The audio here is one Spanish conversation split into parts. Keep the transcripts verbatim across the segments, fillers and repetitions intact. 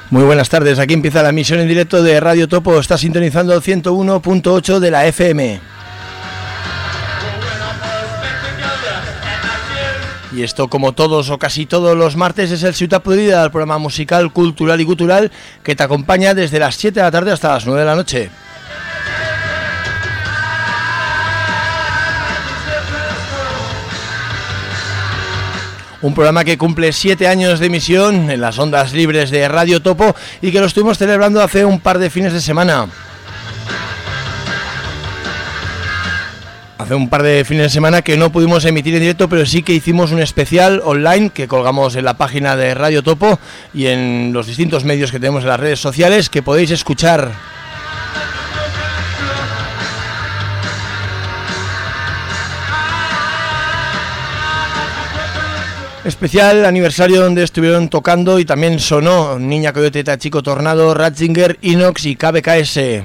Muy buenas tardes, aquí empieza la emisión en directo de Radio Topo, está sintonizando ciento uno punto ocho de la F M. Y esto, como todos o casi todos los martes, es el Ciutat Podrida, el programa musical, cultural y gutural que te acompaña desde las siete de la tarde hasta las nueve de la noche. Un programa que cumple siete años de emisión en las ondas libres de Radio Topo y que lo estuvimos celebrando hace un par de fines de semana. Hace un par de fines de semana que no pudimos emitir en directo, pero sí que hicimos un especial online que colgamos en la página de Radio Topo y en los distintos medios que tenemos en las redes sociales que podéis escuchar. Especial aniversario donde estuvieron tocando y también sonó Niña Coyote, Chico Tornado, Ratzinger, Inox y K B K S.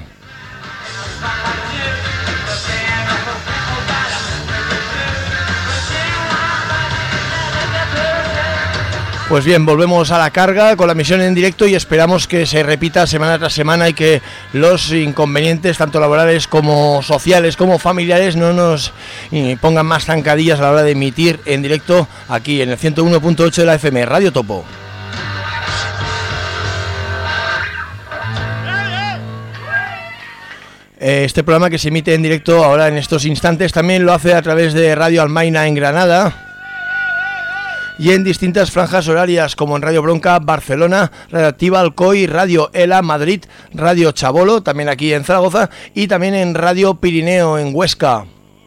Pues bien, volvemos a la carga con la emisión en directo y esperamos que se repita semana tras semana y que los inconvenientes, tanto laborales como sociales como familiares, no nos pongan más zancadillas a la hora de emitir en directo aquí en el ciento uno punto ocho de la F M, Radio Topo. Este programa que se emite en directo ahora en estos instantes también lo hace a través de Radio Almaina en Granada y en distintas franjas horarias como en Radio Bronca, Barcelona, Radio Activa, Alcoy, Radio Ela, Madrid, Radio Chabolo, también aquí en Zaragoza, y también en Radio Pirineo en Huesca.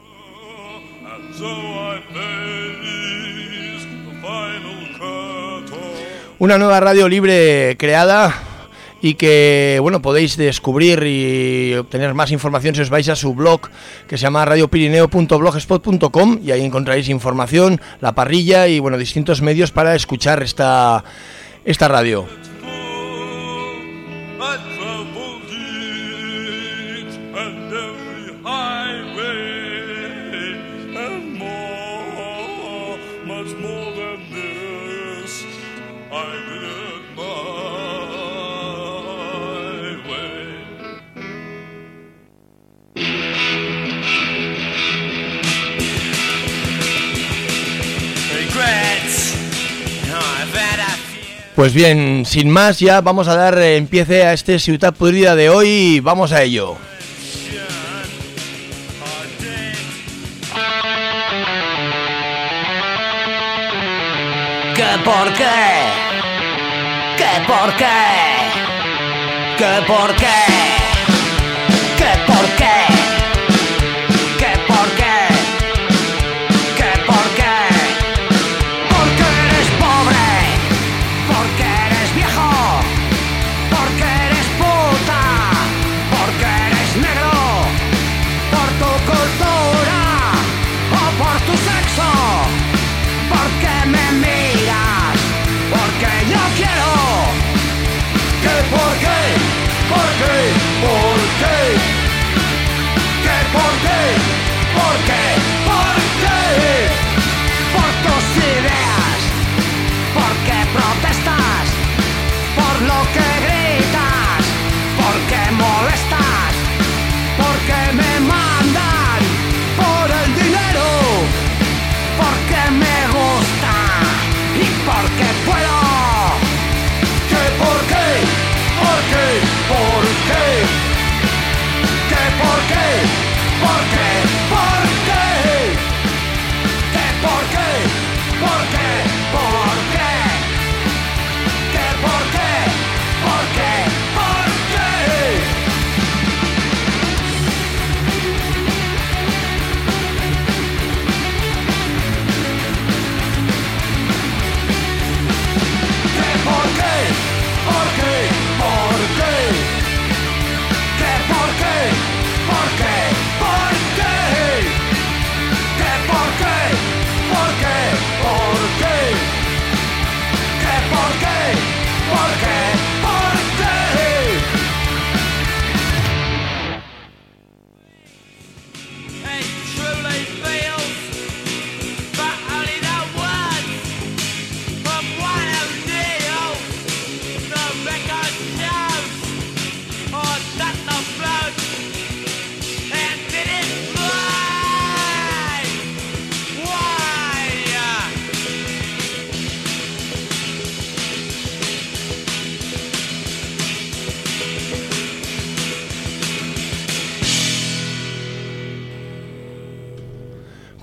Una nueva radio libre creada y que, bueno, podéis descubrir y obtener más información si os vais a su blog que se llama radio pirineo punto blogspot punto com y ahí encontraréis información, la parrilla y, bueno, distintos medios para escuchar esta, esta radio. Pues bien, sin más, ya vamos a dar empiece a este Ciutat Podrida de hoy y vamos a ello. ¿Qué por qué? ¿Qué por qué? ¿Qué por qué? ¿Qué por qué? ¿Qué por qué? ¿Qué por qué? Porque eres pobre, porque eres viejo, porque eres puta, porque eres negro, por tu cultura o por tu sexo, porque me miras, porque yo quiero. ¿Qué por qué? ¿Por qué? ¿Por qué?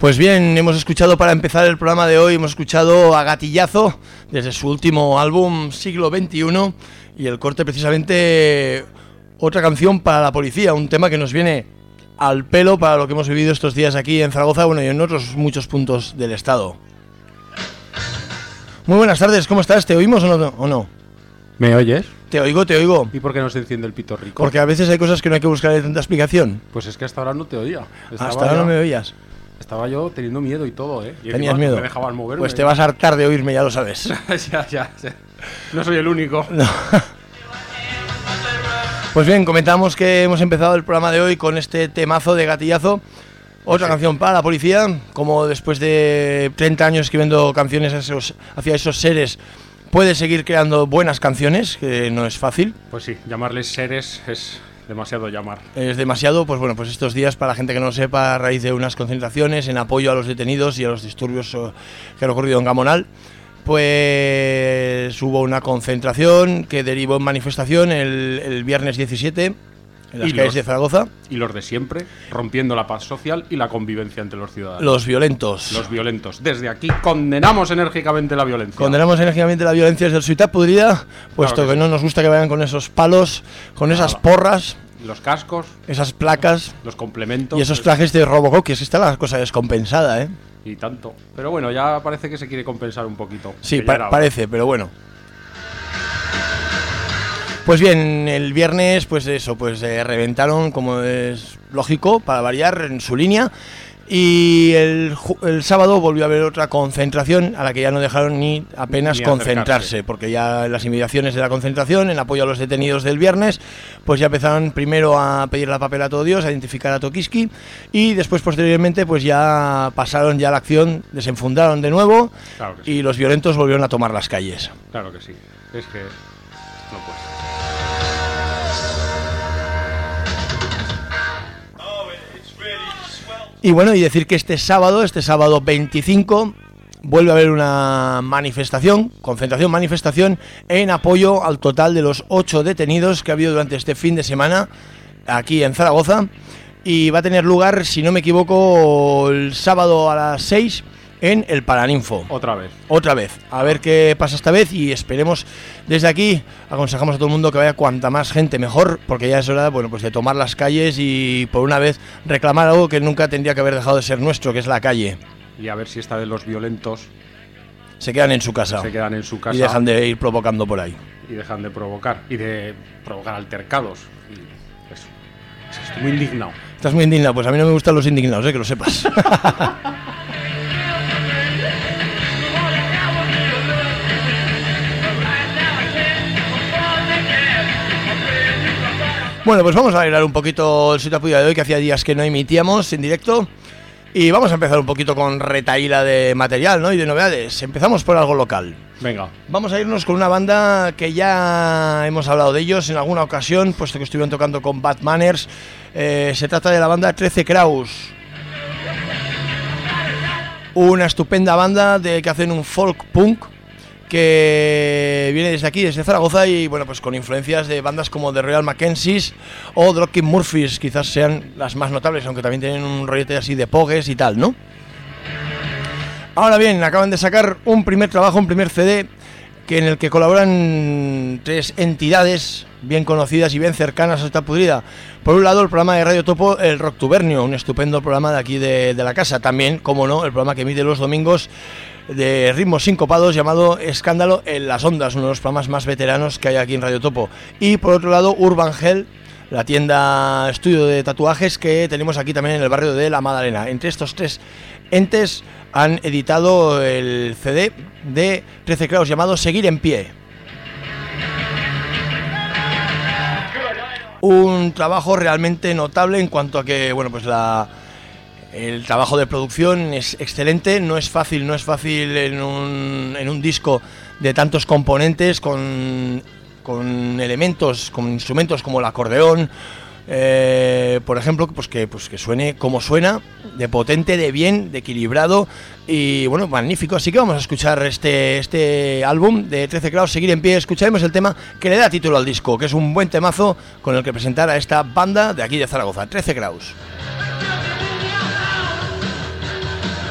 Pues bien, hemos escuchado para empezar el programa de hoy, hemos escuchado a Gatillazo desde su último álbum Siglo veintiuno y el corte precisamente otra canción para la policía, un tema que nos viene al pelo para lo que hemos vivido estos días aquí en Zaragoza, bueno, y en otros muchos puntos del estado. Muy buenas tardes, ¿cómo estás? ¿Te oímos o no? ¿O no? ¿Me oyes? Te oigo, te oigo. ¿Y por qué no se enciende el pito rico? Porque a veces hay cosas que no hay que buscarle tanta explicación. Pues es que hasta ahora no te oía. Estaba hasta ahora ya... no me oías. Estaba yo teniendo miedo y todo, ¿eh? Y ¿Tenías miedo? Me dejaban moverme. Pues te vas a hartar de oírme, ya lo sabes. ya, ya, ya. No soy el único. No. Pues bien, comentamos que hemos empezado el programa de hoy con este temazo de Gatillazo. Otra sí. Canción para la policía. Como después de treinta años escribiendo canciones esos, hacia esos seres, puede seguir creando buenas canciones, que no es fácil. Pues sí, llamarles seres es... demasiado llamar. Es demasiado, pues bueno, pues estos días, para la gente que no lo sepa, a raíz de unas concentraciones en apoyo a los detenidos y a los disturbios que han ocurrido en Gamonal, pues hubo una concentración que derivó en manifestación el, el viernes diecisiete en las calles los, de Zaragoza. Y los de siempre, rompiendo la paz social y la convivencia entre los ciudadanos. Los violentos. Los violentos. Desde aquí condenamos enérgicamente la violencia. Condenamos enérgicamente la violencia desde el Ciutat Podrida, puesto claro que, que sí. No nos gusta que vayan con esos palos, con Nada. esas porras. Los cascos. Esas placas. Los complementos. Y esos trajes de Robocop, que es que está la cosa descompensada, ¿eh? Y tanto. Pero bueno, ya parece que se quiere compensar un poquito. Sí, pa- parece, pero bueno. Pues bien, el viernes, pues eso, pues eh, reventaron, como es lógico, para variar, en su línea. Y el, el sábado volvió a haber otra concentración a la que ya no dejaron ni apenas ni concentrarse, acercarse. Porque ya las inmediaciones de la concentración, en apoyo a los detenidos del viernes, pues ya empezaron primero a pedir la papel a todo Dios, a identificar a Tokiski, y después posteriormente pues ya pasaron ya a la acción, desenfundaron de nuevo, claro que sí. Y los violentos volvieron a tomar las calles. Claro que sí, es que no puede. Y bueno, y decir que este sábado, este sábado veinticinco, vuelve a haber una manifestación, concentración, manifestación, en apoyo al total de los ocho detenidos que ha habido durante este fin de semana aquí en Zaragoza. Y va a tener lugar, si no me equivoco, el sábado a las seis en el Paraninfo. Otra vez. Otra vez. A ver qué pasa esta vez y esperemos, desde aquí, aconsejamos a todo el mundo que vaya cuanta más gente mejor, porque ya es hora, bueno, pues de tomar las calles y por una vez reclamar algo que nunca tendría que haber dejado de ser nuestro, que es la calle. Y a ver si esta vez los violentos se quedan en su casa. Se quedan en su casa. Y dejan de ir provocando por ahí. Y dejan de provocar. Y de provocar altercados. Y eso. Estoy muy indignado. Estás muy indignado. Pues a mí no me gustan los indignados, ¿eh? Que lo sepas. Bueno, pues vamos a arreglar un poquito el Ciutat Podrida de hoy, que hacía días que no emitíamos en directo. Y vamos a empezar un poquito con retaíla de material, ¿no? Y de novedades. Empezamos por algo local. Venga. Vamos a irnos con una banda que ya hemos hablado de ellos en alguna ocasión, puesto que estuvieron tocando con Bad Manners. Eh, se trata de la banda trece Kraus. Una estupenda banda de que hacen un folk punk, que viene desde aquí, desde Zaragoza, y bueno, pues con influencias de bandas como The Royal Mackenzies o Dropkick Murphys, quizás sean las más notables, aunque también tienen un rollete así de pogues y tal, ¿no? Ahora bien, acaban de sacar un primer trabajo, un primer C D, que en el que colaboran tres entidades bien conocidas y bien cercanas a Ciutat Podrida. Por un lado, el programa de Radio Topo, el Rocktubernio, un estupendo programa de aquí de, de la casa. También, como no, el programa que emite los domingos de ritmos sincopados llamado Escándalo en las Ondas, uno de los programas más veteranos que hay aquí en Radio Topo. Y por otro lado, Urban Hell, la tienda estudio de tatuajes que tenemos aquí también en el barrio de La Madalena. Entre estos tres entes han editado el C D de trece Kraus llamado Seguir en Pie. Un trabajo realmente notable en cuanto a que, bueno, pues la... el trabajo de producción es excelente, no es fácil, no es fácil en un, en un disco de tantos componentes, con, con elementos, con instrumentos como el acordeón, eh, por ejemplo, pues que, pues que suene como suena, de potente, de bien, de equilibrado y bueno, magnífico. Así que vamos a escuchar este, este álbum de trece Kraus, Seguir en Pie. Escucharemos el tema que le da título al disco, que es un buen temazo con el que presentar a esta banda de aquí de Zaragoza, trece Kraus.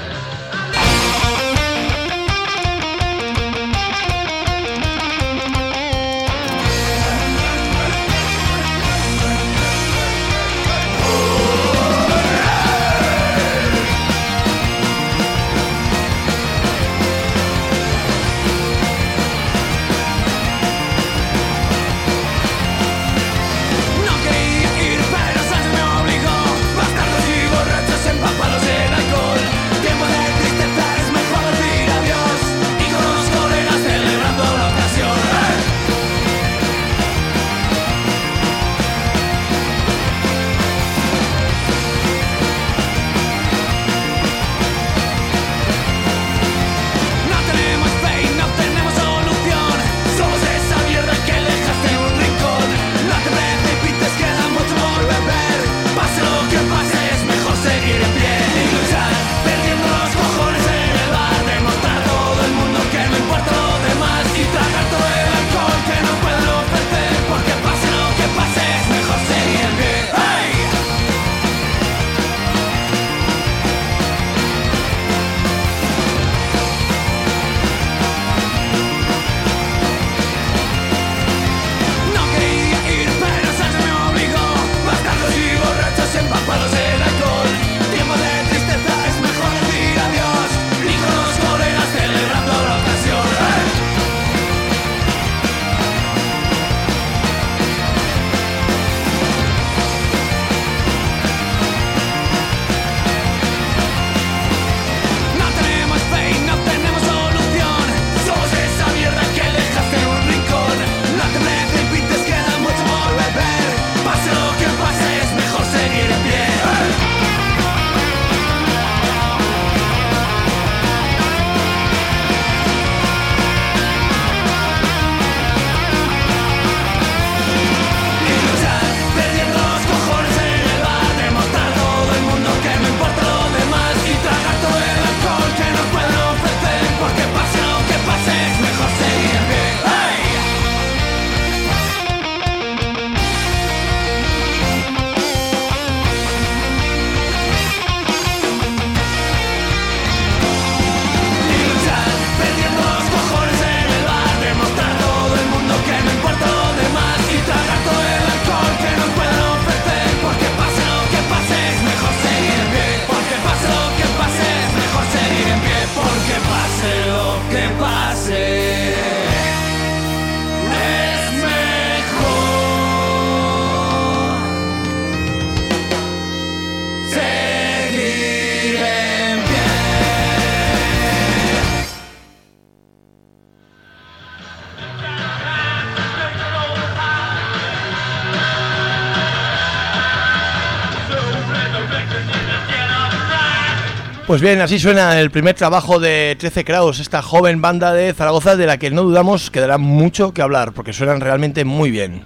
Pues bien, así suena el primer trabajo de trece Kraus, esta joven banda de Zaragoza de la que no dudamos quedará mucho que hablar, porque suenan realmente muy bien.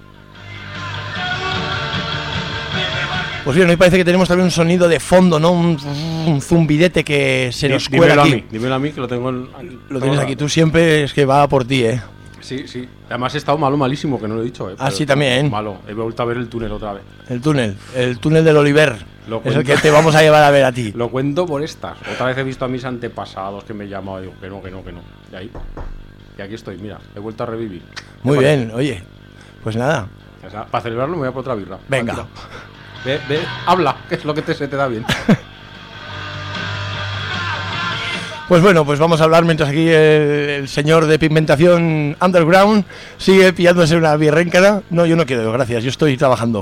Pues bien, hoy parece que tenemos también un sonido de fondo, ¿no? Un, un zumbidete que se nos Dí, cuela dímelo aquí. a mí, dímelo a mí que lo tengo en, aquí. Lo tienes aquí tú siempre, es que va por ti, ¿eh? Sí, sí. Además he estado malo, malísimo, que no lo he dicho, ¿eh? Ah, sí, también. Malo. He vuelto a ver el túnel otra vez. El túnel, el túnel del Oliver. Lo Es el cuento. que te vamos a llevar a ver a ti. Lo cuento por estas. Otra vez he visto a mis antepasados que me llamaban y digo que no, que no, que no. Y ahí. Y aquí estoy, mira, he vuelto a revivir. Muy ¿Te bien, oye. Pues nada, parece? O sea, para celebrarlo me voy a por otra birra. venga. Tranquilo. Ve, ve, habla, que es lo que te, se te da bien. Pues bueno, pues vamos a hablar mientras aquí el, el señor de Pigmentación Underground sigue pillándose una birréncana. No, yo no quiero, gracias, yo estoy trabajando.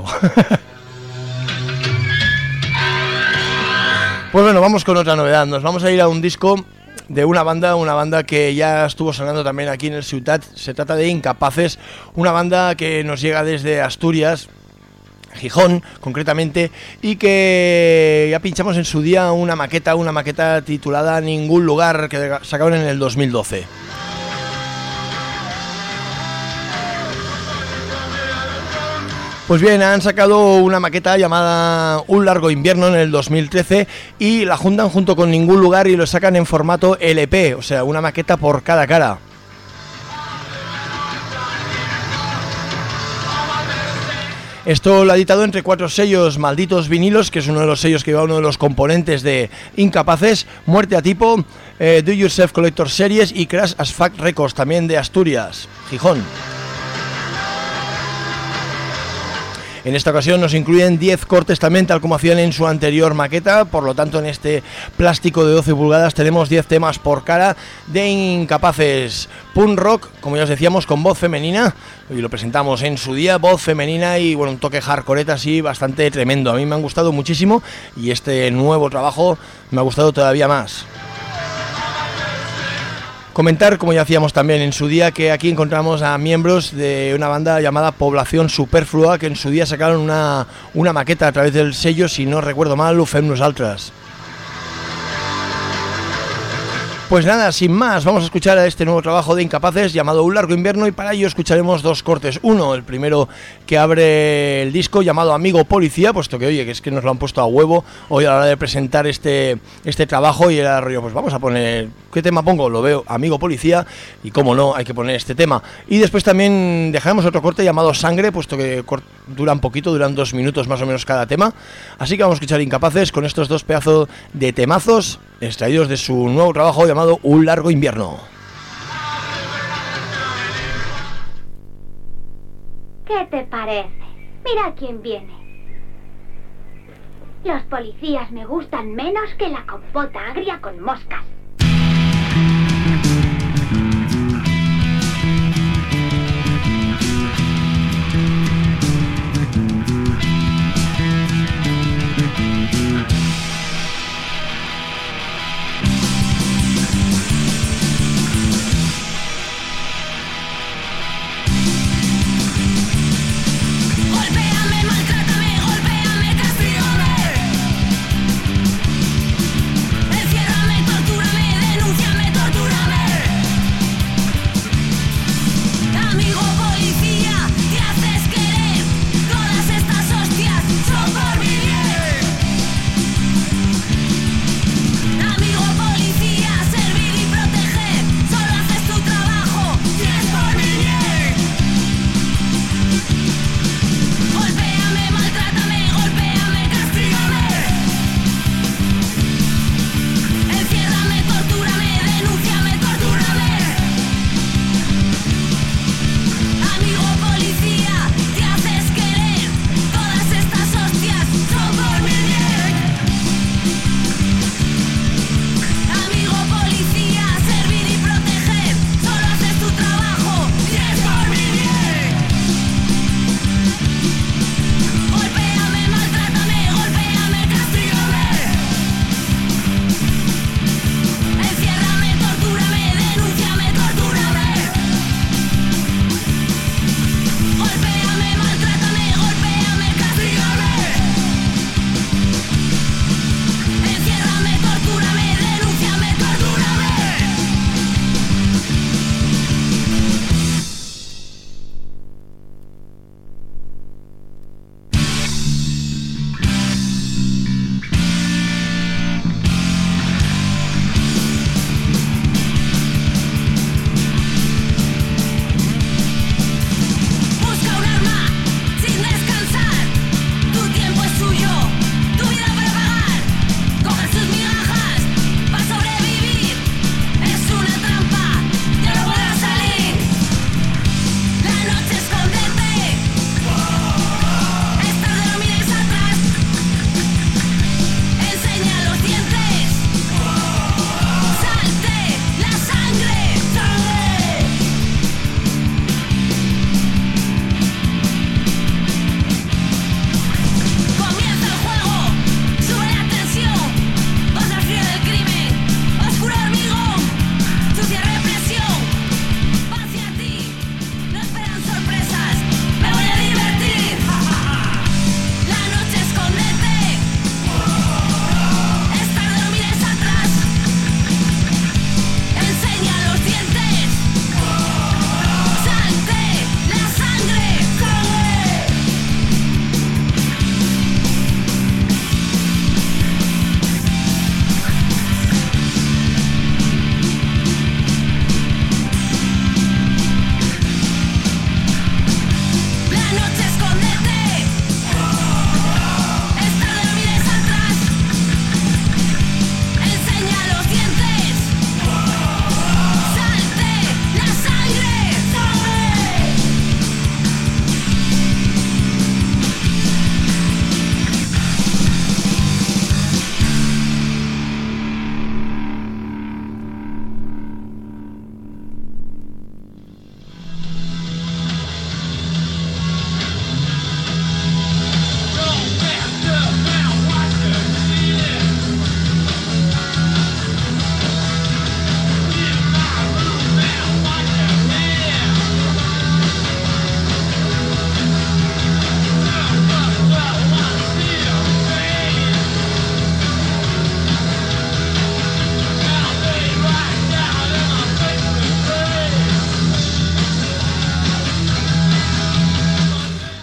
Pues bueno, vamos con otra novedad. Nos vamos a ir a un disco de una banda, una banda que ya estuvo sonando también aquí en el Ciutat. Se trata de Incapaces, una banda que nos llega desde Asturias, Gijón concretamente, y que ya pinchamos en su día una maqueta, una maqueta titulada Ningún Lugar, que sacaron en el dos mil doce. Pues bien, han sacado una maqueta llamada Un Largo Invierno en el dos mil trece y la juntan junto con Ningún Lugar y lo sacan en formato L P, o sea, una maqueta por cada cara. Esto lo ha editado entre cuatro sellos: Malditos Vinilos, que es uno de los sellos que lleva uno de los componentes de Incapaces, Muerte a Tipo, eh, Do Yourself Collector Series y Crash as Fuck Records, también de Asturias, Gijón. En esta ocasión nos incluyen diez cortes también, tal como hacían en su anterior maqueta, por lo tanto en este plástico de doce pulgadas tenemos diez temas por cara de Incapaces. Punk rock, como ya os decíamos, con voz femenina, y lo presentamos en su día, voz femenina y bueno, un toque hardcoreta así bastante tremendo. A mí me han gustado muchísimo y este nuevo trabajo me ha gustado todavía más. Comentar, como ya hacíamos también en su día, que aquí encontramos a miembros de una banda llamada Población Superflua, que en su día sacaron una, una maqueta a través del sello, si no recuerdo mal, Ufem Nosaltres. Pues nada, sin más, vamos a escuchar a este nuevo trabajo de Incapaces llamado Un Largo Invierno, y para ello escucharemos dos cortes. Uno, el primero que abre el disco, llamado Amigo Policía, puesto que oye, que es que nos lo han puesto a huevo hoy a la hora de presentar este, este trabajo, y era rollo, pues vamos a poner, ¿qué tema pongo? Lo veo, Amigo Policía, y cómo no, hay que poner este tema. Y después también dejaremos otro corte llamado Sangre, puesto que dura un poquito, duran dos minutos más o menos cada tema. Así que vamos a escuchar Incapaces con estos dos pedazos de temazos extraídos de su nuevo trabajo llamado Un Largo Invierno. ¿Qué te parece? Mira quién viene. Los policías me gustan menos que la compota agria con moscas. Golpéame, maltrátame, golpéame, castígame. Enciérrame, tortúrame.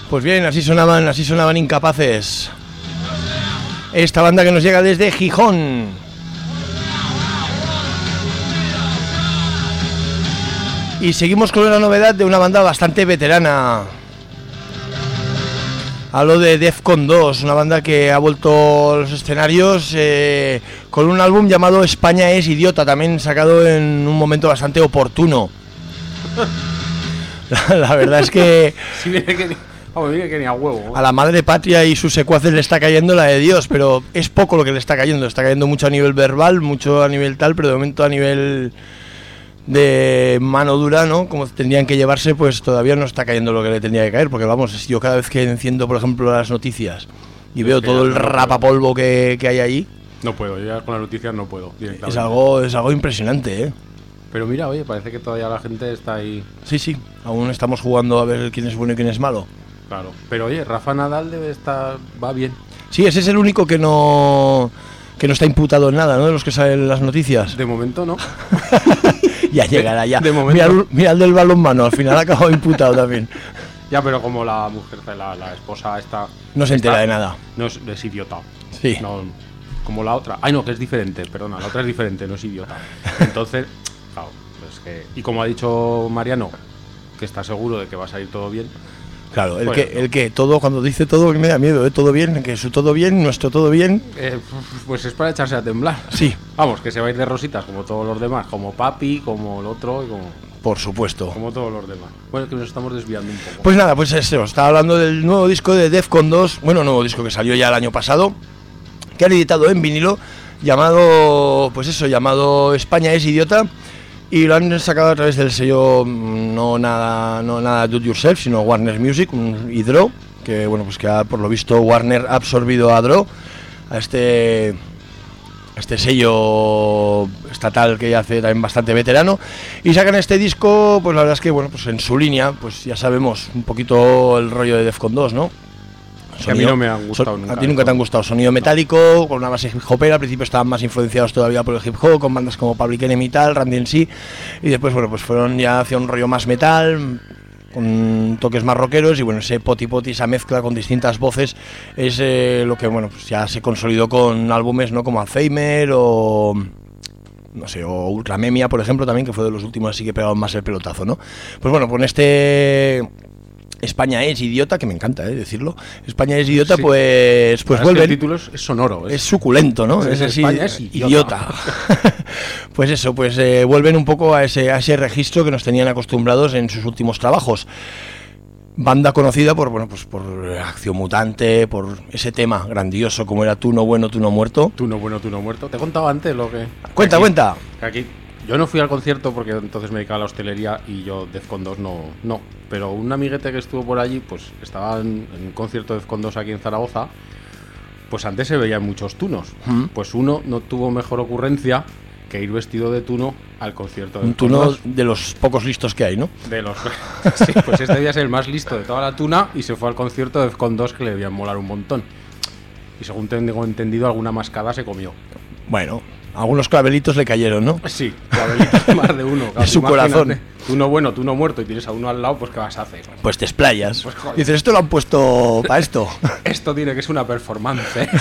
Pues bien, así sonaban, así sonaban Incapaces. Esta banda que nos llega desde Gijón. Y seguimos con una novedad de una banda bastante veterana. Hablo de Defcon dos, una banda que ha vuelto a los escenarios eh, con un álbum llamado España es idiota, también sacado en un momento bastante oportuno. La, la verdad es que... Sí, viene que ni, vamos, viene que ni a huevo. A la madre patria y sus secuaces le está cayendo la de Dios, pero es poco lo que le está cayendo. Está cayendo mucho a nivel verbal, mucho a nivel tal, pero de momento a nivel de mano dura, ¿no? Como tendrían que llevarse, pues todavía no está cayendo lo que le tendría que caer. Porque vamos, yo cada vez que enciendo, por ejemplo, las noticias y veo todo el rapapolvo que, que hay allí... No puedo, yo ya con las noticias no puedo. Es algo, es algo impresionante, ¿eh? Pero mira, oye, parece que todavía la gente está ahí... Sí, sí, aún estamos jugando a ver quién es bueno y quién es malo. Claro, pero oye, Rafa Nadal debe estar... va bien. Sí, ese es el único que no... que no está imputado en nada, ¿no? De los que salen las noticias. De momento no. Ya llegará, ya. De momento. Mira, el- mira el del balonmano, al final ha acabado imputado también. Ya, pero como la mujer, la, la esposa esta... No se entera está- de nada. No es, es idiota. Sí. No, como la otra. Ay, no, que es diferente, perdona, la otra es diferente, no es idiota. Entonces, claro, pues que... Y como ha dicho Mariano, que está seguro de que va a salir todo bien... Claro, el Bueno, que, el que todo, cuando dice todo, me da miedo, ¿eh? Todo bien, que su todo bien, nuestro todo bien. Eh, pues es para echarse a temblar. Sí. Vamos, que se va a ir de rositas como todos los demás, como Papi, como el otro y como, Por supuesto. como todos los demás. Bueno, que nos estamos desviando un poco. Pues nada, pues eso, estaba hablando del nuevo disco de Defcon dos, bueno, nuevo disco que salió ya el año pasado, que han editado en vinilo, llamado, pues eso, llamado España es idiota, y lo han sacado a través del sello mm, no nada, no nada do it yourself, sino Warner Music, un y Draw, que bueno, pues que ha, por lo visto Warner ha absorbido a Draw, a este... este sello estatal que ya hace también bastante veterano, y sacan este disco, pues la verdad es que bueno, pues en su línea, pues ya sabemos un poquito el rollo de Defcon dos, ¿no? Que a mí no me han gustado son- nunca A ti nunca te han gustado. Sonido metálico, con una base hip hopera. Al principio estaban más influenciados todavía por el hip hop, con bandas como Public Enemy y tal, Randy M C. Y después, bueno, pues fueron ya hacia un rollo más metal, con toques más rockeros. Y bueno, ese poti poti, esa mezcla con distintas voces, es eh, lo que, bueno, pues ya se consolidó con álbumes, ¿no? Como Alzheimer o... no sé, o Ultramemia, por ejemplo, también, que fue de los últimos así que pegaron más el pelotazo, ¿no? Pues bueno, con este... España es idiota, que me encanta eh, decirlo. España es idiota, Sí. pues, pues La verdad es que vuelven. el título es, es sonoro. Es suculento, ¿no? Sí, Es sí, así, España es idiota. idiota. Pues eso, pues eh, vuelven un poco a ese, a ese registro que nos tenían acostumbrados en sus últimos trabajos. Banda conocida por, bueno, pues por Acción Mutante, por ese tema grandioso como era Tú no bueno, tú no muerto. Tú no bueno, tú no muerto. Te he contado antes lo que... Cuenta, aquí- cuenta. que Aquí, yo no fui al concierto porque entonces me dedicaba a la hostelería y yo Defcon dos no, no. Pero un amiguete que estuvo por allí, pues estaba en, en un concierto de Defcon dos aquí en Zaragoza. Pues antes se veían muchos tunos. Mm. Pues uno no tuvo mejor ocurrencia que ir vestido de tuno al concierto de Un Defcon tuno dos. de los pocos listos que hay, ¿no? De los... sí, pues este día es el más listo de toda la tuna y se fue al concierto de Defcon dos que le debían molar un montón. Y según tengo entendido, alguna mascada se comió. Bueno, algunos clavelitos le cayeron, ¿no? Sí, clavelitos más de uno. De su corazón. Tú no bueno, tú no muerto y tienes a uno al lado, pues ¿qué vas a hacer? Pues te explayas. Pues, joder. Dices, esto lo han puesto para esto. Esto tiene que ser una performance. ¿eh?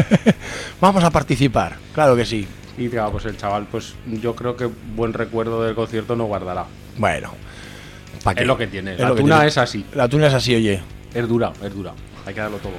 Vamos a participar, claro que sí. Y claro, pues el chaval, pues yo creo que buen recuerdo del concierto no guardará. Bueno, ¿pa' qué? Es lo que tiene. Es La lo que tuna tiene. es así. La tuna es así, oye. Es dura, es dura. Hay que darlo todo.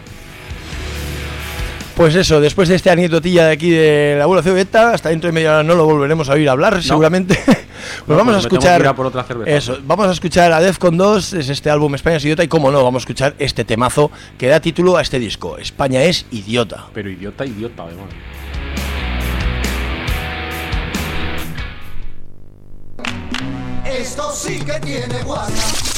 Pues eso, después de esta anécdotilla de aquí de la abuela Cebeta, hasta dentro de media hora no lo volveremos a oír hablar, seguramente. Pues No, vamos pues a me tengo escuchar. que ir a por otra cerveza. Eso, vamos a escuchar a Defcon dos, es este álbum España es idiota, y como no, vamos a escuchar este temazo que da título a este disco, España es idiota. Pero idiota, idiota, además. Esto sí que tiene guarda. No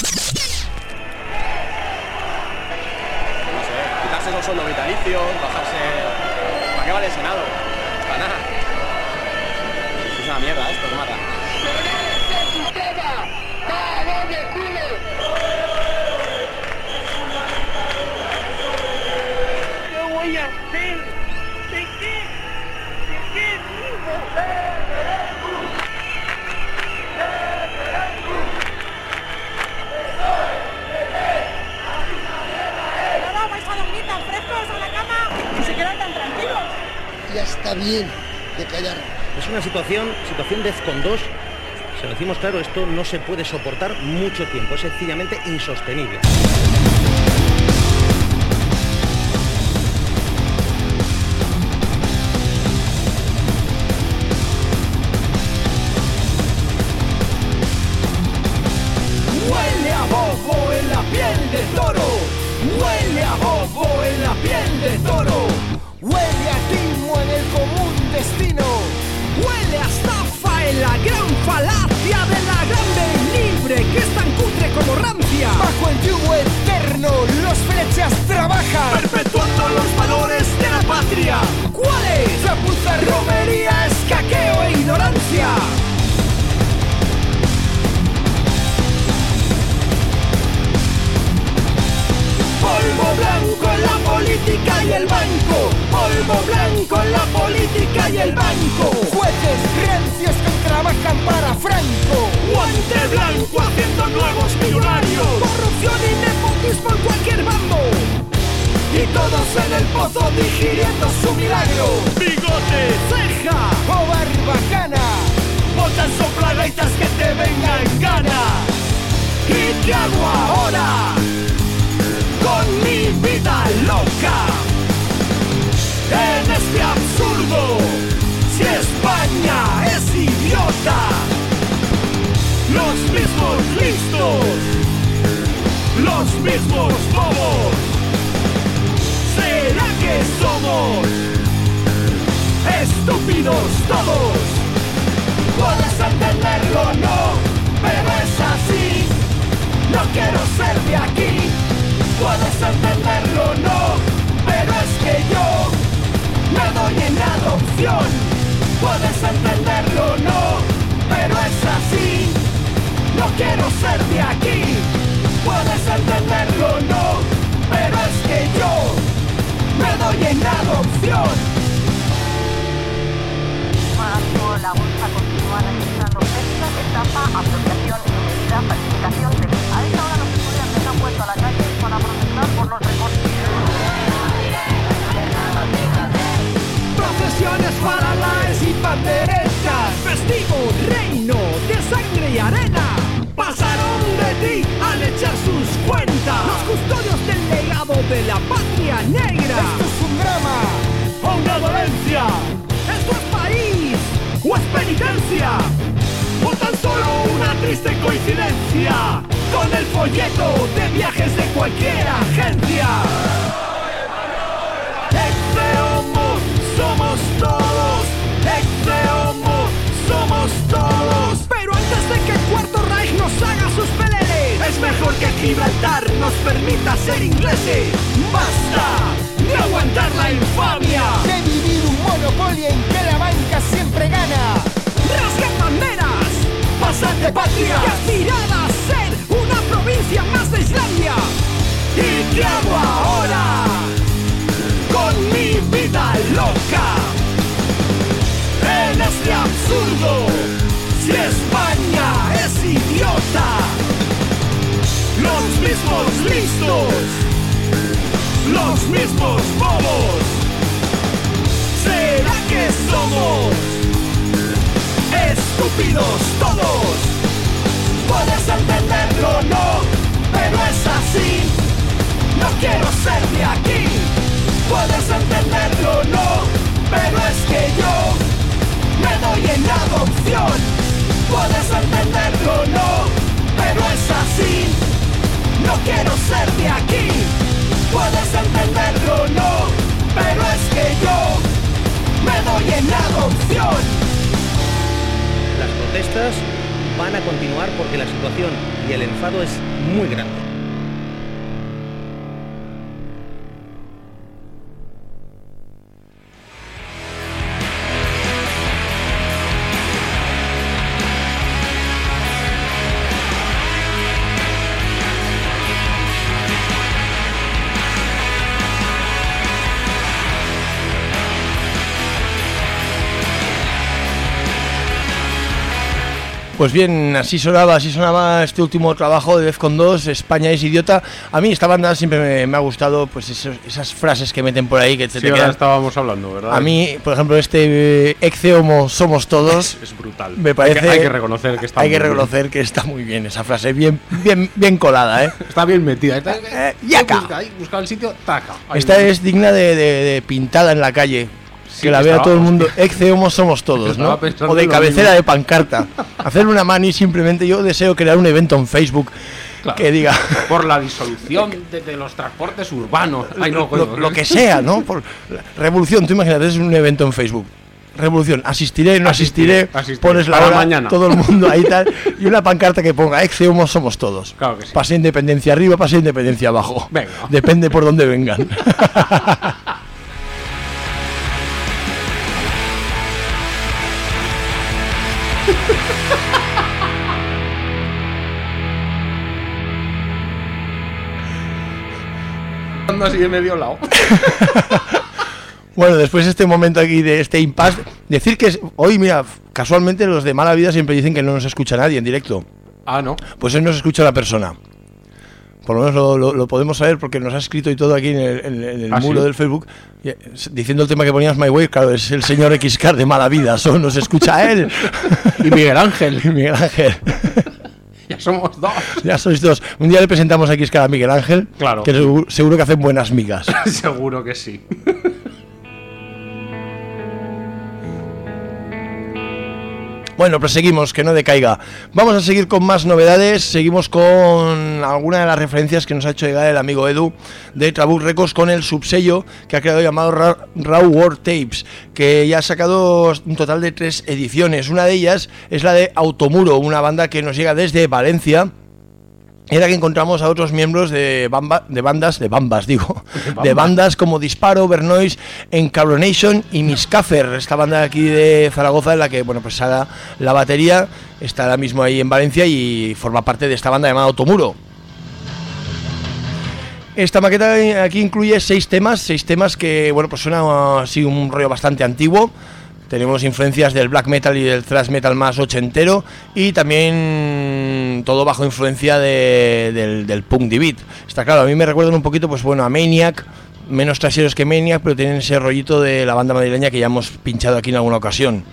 sé, quitarse los sueldos vitalicios, bajarse... ¿Para qué vale el Senado? Para nada. Es una mierda esto, que mata. ¿Qué voy a hacer? ¿De qué? ¿De qué vivo? está bien de callar. Es una situación, situación de con dos. Se lo decimos claro, esto no se puede soportar mucho tiempo, es sencillamente insostenible. Huele a bobo en la piel de toro, huele a bobo en la piel de toro, huele a timo en el común destino, huele a estafa en la gran falacia de la grande libre que es tan cutre como rancia. Bajo el yugo eterno los flechas trabajan, perpetuando los valores de la patria. ¿Cuáles? Chapuza, romería, escaqueo e ignorancia. Polvo blanco en la política y el banco, polvo blanco en la política y el banco. Jueces rancios que trabajan para Franco, guante blanco haciendo nuevos millonarios. Corrupción y nepotismo en cualquier bando, y todos en el pozo digiriendo su milagro. Bigote, ceja o barbacana, botan soplagaitas que te venga en gana. ¿Y qué hago ahora con mi vida loca? En este absurdo, si España es idiota, los mismos listos, los mismos bobos, ¿será que somos estúpidos todos? Puedes entenderlo o no, pero es así. No quiero ser de aquí. Puedes entenderlo o no, pero es que yo me doy en adopción. Puedes entenderlo o no, pero es así. No quiero ser de aquí. Puedes entenderlo o no, pero es que yo me doy en adopción. La bolsa continúa registrando pesca, estafa, apropiación indebida, falsificación de... A esta hora los estudiantes han puesto a la calle para protestar por los recortes. Procesiones paralaes y panderetas, festivo reino de sangre y arena. Pasaron de ti al echar sus cuentas, los custodios del legado de la patria negra. Esto es un drama o una dolencia. Esto es país o es penitencia, o tan solo una triste coincidencia con el folleto de viajes de cualquier agencia. Ex homo somos todos, ex homo somos todos. Pero antes de que el Cuarto Reich nos haga sus peleles, es mejor que Gibraltar nos permita ser ingleses. ¡Basta de aguantar la infamia! De vivir un monopolio en que la banca siempre gana. ¡Rasgan banderas! ¡Pasad de patria! ¡Y aspirad a ser una provincia más de Islandia! ¿Y qué hago ahora con mi vida loca? En este absurdo, si España es idiota, los mismos listos, los mismos bobos, ¿será que somos estúpidos todos? Puedes entenderlo o no, pero es así. No quiero ser de aquí. Puedes entenderlo o no, pero es que yo me doy en adopción. Puedes entenderlo o no, pero es así. No quiero ser de aquí. Puedes entenderlo o no, pero es que yo me doy en adopción. Las protestas van a continuar porque la situación y el enfado es muy grande. Pues bien, así sonaba, así sonaba este último trabajo de Defcon dos, España es idiota. A mí esta banda siempre me, me ha gustado, pues esos, esas frases que meten por ahí que te, sí, te ahora quedan. estábamos hablando, ¿verdad? A mí, por ejemplo, este eh, Ecce Homo somos todos. Es brutal. Me parece. Hay que, hay que reconocer que está Hay muy que reconocer bien. que está muy bien esa frase, bien, bien, bien colada, ¿eh? Está bien metida. Está, Eh, yaca. Busca, ahí, busca el sitio, taca. Ahí Esta mismo. es digna de, de- de pintada en la calle. Sí, que la que vea estaba- todo el mundo. Ecce Homo somos todos, Estaba ¿no? pensando O de lo cabecera mismo. de pancarta. Hacer una mani simplemente. Yo deseo crear un evento en Facebook Claro. que diga. Por la disolución de, de los transportes urbanos. Ay, no, lo, coño. lo que sea, ¿no? Por la revolución, tú imagínate, es un evento en Facebook. Revolución, asistiré, no asistiré, Asistiré, asistiré. pones la Para hora, mañana. todo el mundo ahí tal, y una pancarta que ponga Ecce Homo somos todos. Claro que sí. Pase independencia arriba, pase independencia abajo. Venga. Depende por dónde vengan. Ando así de medio lado. Bueno, después de este momento aquí, de este impasse, decir que es- hoy, mira, casualmente los de mala vida siempre dicen que no nos escucha nadie en directo. Ah, no. Pues hoy nos escucha la persona. Por lo menos lo, lo- lo podemos saber porque nos ha escrito y todo aquí en el, en- en el ¿Ah, muro sí? del Facebook, y, eh, diciendo el tema que ponías My Way. Claro, es el señor Xcar de mala vida, solo nos escucha a él. Y Miguel Ángel. Y Miguel Ángel. Ya somos dos. Ya sois dos. Un día le presentamos a Xcar a Miguel Ángel, Claro. que seguro, seguro que hacen buenas migas. Seguro que sí. Bueno, pues seguimos, que no decaiga. Vamos a seguir con más novedades. Seguimos con alguna de las referencias que nos ha hecho llegar el amigo Edu de Trabuc Records con el subsello que ha creado llamado Ra- Raw War Tapes, que ya ha sacado un total de tres ediciones. Una de ellas es la de Automuro, una banda que nos llega desde Valencia. En la que encontramos a otros miembros de, bamba, de bandas, de bambas digo, De de bamba. bandas como Disparo, Vernoise, Encabronation y Miscafer, esta banda de aquí de Zaragoza en la que, bueno, pues la, la batería está ahora mismo ahí en Valencia y forma parte de esta banda llamada Automuro. Esta maqueta aquí incluye seis temas, seis temas que, bueno, pues suena así un rollo bastante antiguo. Tenemos influencias del black metal y del thrash metal más ochentero y también todo bajo influencia de- del, del punk de beat. Está claro, a mí me recuerdan un poquito, pues bueno, a Maniac, menos traseros que Maniac, pero tienen ese rollito de la banda madrileña que ya hemos pinchado aquí en alguna ocasión.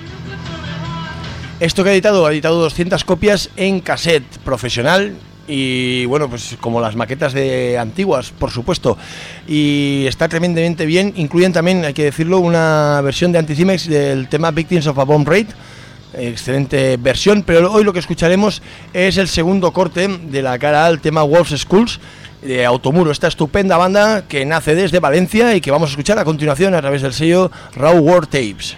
Esto que ha editado, ha editado doscientas copias en cassette profesional. Y bueno, pues como las maquetas de antiguas, por supuesto. Y está tremendamente bien. Incluyen también, hay que decirlo, una versión de Anticimex del tema Victims of a Bomb Raid. Excelente versión, pero hoy lo que escucharemos es el segundo corte de la cara al tema Wolf's Schools de Automuro, esta estupenda banda que nace desde Valencia y que vamos a escuchar a continuación a través del sello Raw War Tapes.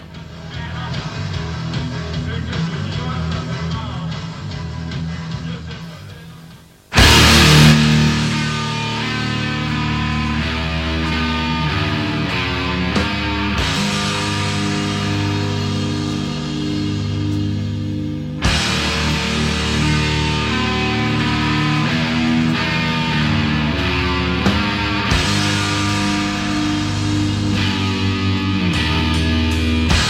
Thank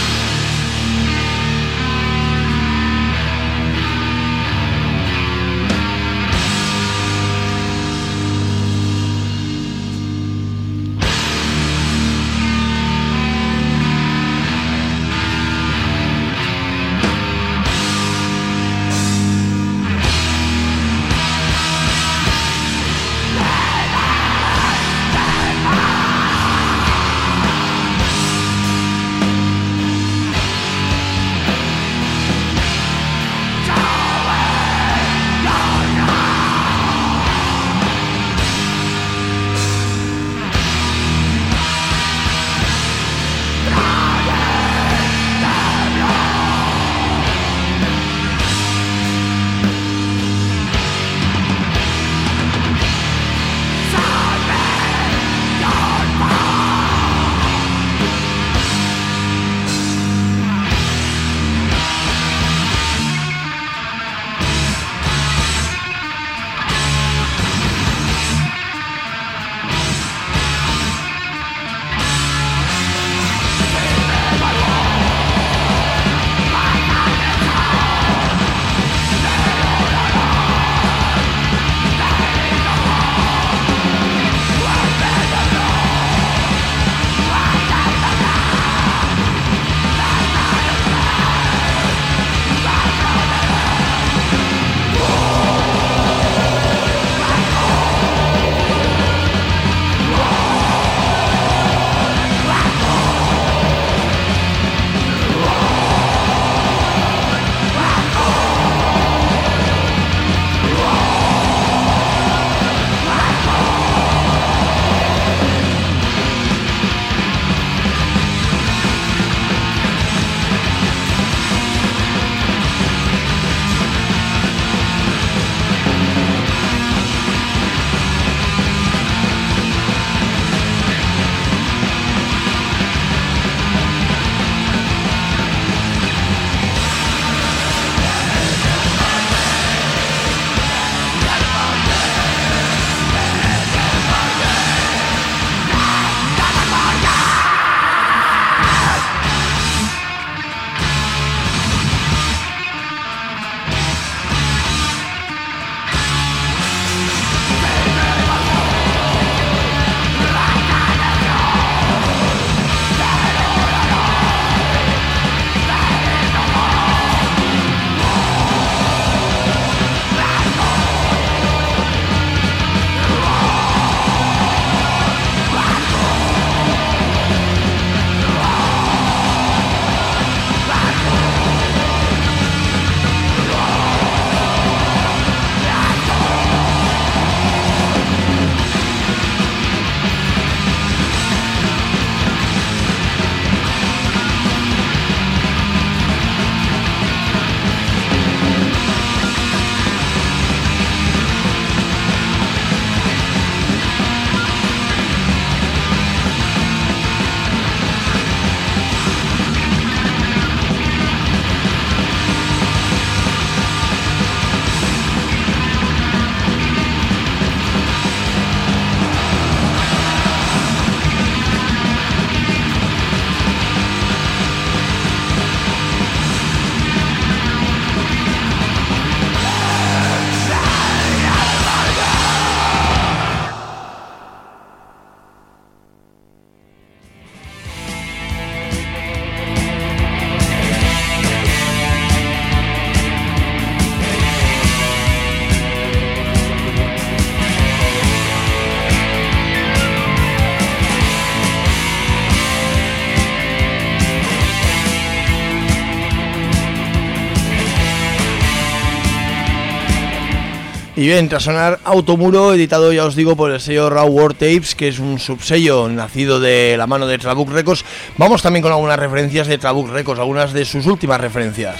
Y bien, tras sonar Automuro, editado, ya os digo, por el sello Raw World Tapes, que es un subsello nacido de la mano de Trabuc Records, vamos también con algunas referencias de Trabuc Records, algunas de sus últimas referencias.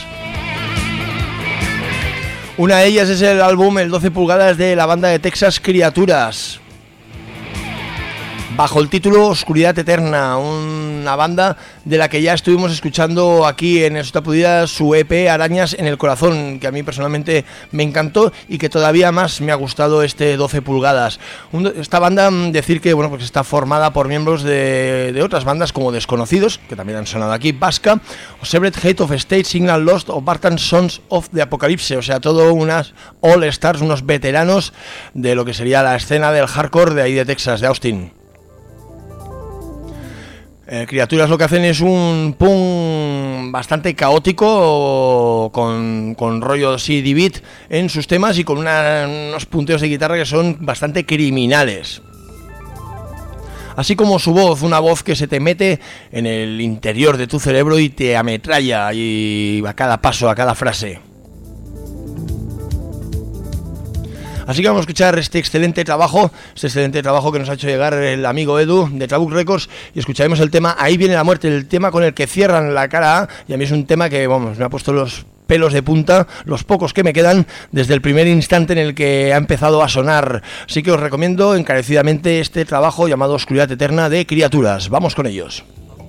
Una de ellas es el álbum El doce pulgadas de la banda de Texas Criaturas, bajo el título Oscuridad Eterna, una banda de la que ya estuvimos escuchando aquí en esta pudida su E P Arañas en el Corazón, que a mí personalmente me encantó y que todavía más me ha gustado este doce pulgadas. Esta banda, decir que bueno, pues está formada por miembros de, de otras bandas como Desconocidos, que también han sonado aquí, Vasca, o Severed Head of State, Signal Lost o Bartan Sons of the Apocalypse, o sea, todo unas All Stars, unos veteranos de lo que sería la escena del hardcore de ahí de Texas, de Austin. Eh, Criaturas lo que hacen es un punk bastante caótico, con, con rollo C D beat en sus temas y con una, unos punteos de guitarra que son bastante criminales. Así como su voz, una voz que se te mete en el interior de tu cerebro y te ametralla y a cada paso, a cada frase. Así que vamos a escuchar este excelente trabajo, este excelente trabajo que nos ha hecho llegar el amigo Edu de Trabuc Records, y escucharemos el tema Ahí viene la muerte, el tema con el que cierran la cara A, y a mí es un tema que, vamos, me ha puesto los pelos de punta, los pocos que me quedan, desde el primer instante en el que ha empezado a sonar. Así que os recomiendo encarecidamente este trabajo llamado Oscuridad Eterna de Criaturas. Vamos con ellos.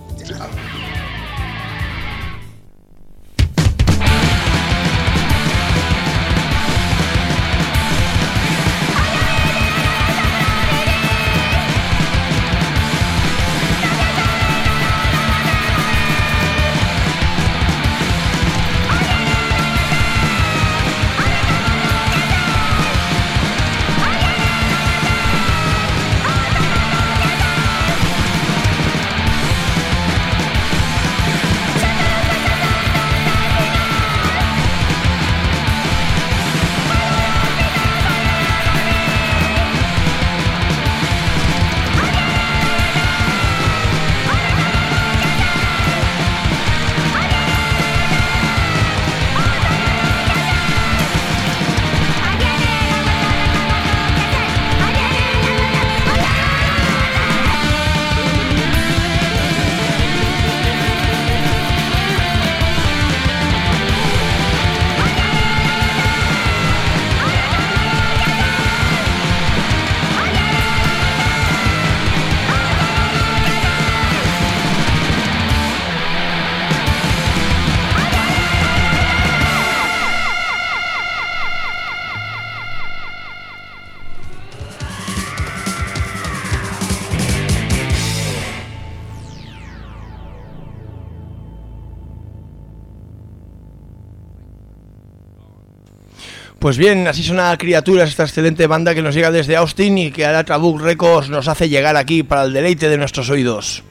Pues bien, así suena Criaturas, esta excelente banda que nos llega desde Austin y que ahora Trabuc Records nos hace llegar aquí para el deleite de nuestros oídos.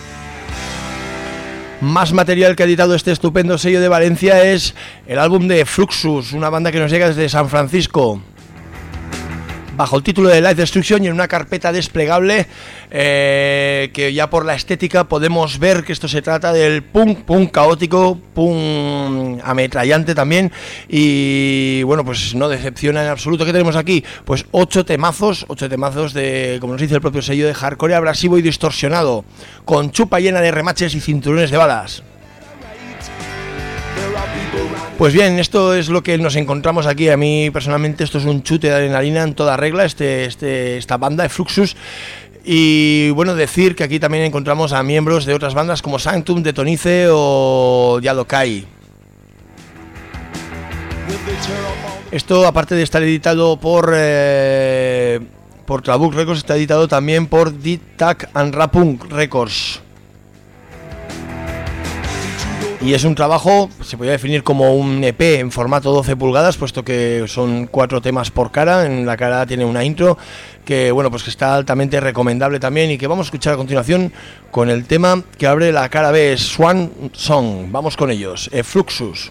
Más material que ha editado este estupendo sello de Valencia es el álbum de Fluxus, una banda que nos llega desde San Francisco, bajo el título de Life Destruction y en una carpeta desplegable eh, que ya por la estética podemos ver que esto se trata del punk, punk caótico, punk ametrallante también, y bueno, pues no decepciona en absoluto. ¿Qué tenemos aquí? Pues ocho temazos, ocho temazos de, como nos dice el propio sello, de hardcore abrasivo y distorsionado, con chupa llena de remaches y cinturones de balas. Pues bien, esto es lo que nos encontramos aquí. A mí personalmente esto es un chute de adrenalina en toda regla, este, este, esta banda de Fluxus. Y bueno, decir que aquí también encontramos a miembros de otras bandas como Sanctum, Detonice o Yadokai. Esto, aparte de estar editado por eh, por Trabuc Records, está editado también por D-Tac and Rapunk Records. Y es un trabajo, se podría definir como un E P en formato doce pulgadas, puesto que son cuatro temas por cara. En la cara tiene una intro que, bueno, pues que está altamente recomendable también y que vamos a escuchar a continuación con el tema que abre la cara B, Swan Song. Vamos con ellos, e Fluxus.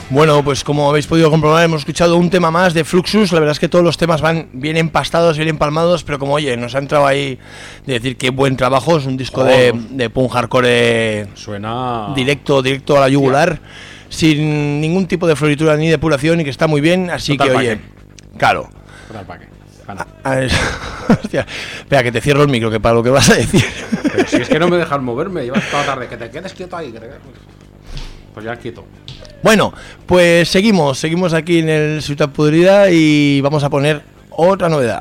Bueno, pues como habéis podido comprobar, hemos escuchado un tema más de Fluxus. La verdad es que todos los temas van bien empastados, bien empalmados, pero como, oye, nos ha entrado ahí de decir qué buen trabajo. Es un disco oh. de, de punk hardcore. Suena directo, directo a la yugular, sí. Sin ningún tipo de floritura ni depuración, y que está muy bien, así Total que, oye, paque. Claro. Total paque. A, a, hostia, espera, que te cierro el micro, que para lo que vas a decir. Pero si es que no me dejan moverme, llevas toda la tarde, que te quedes quieto ahí. Que te... Pues ya quieto. Bueno, pues seguimos, seguimos aquí en el Ciutat Podrida y vamos a poner otra novedad.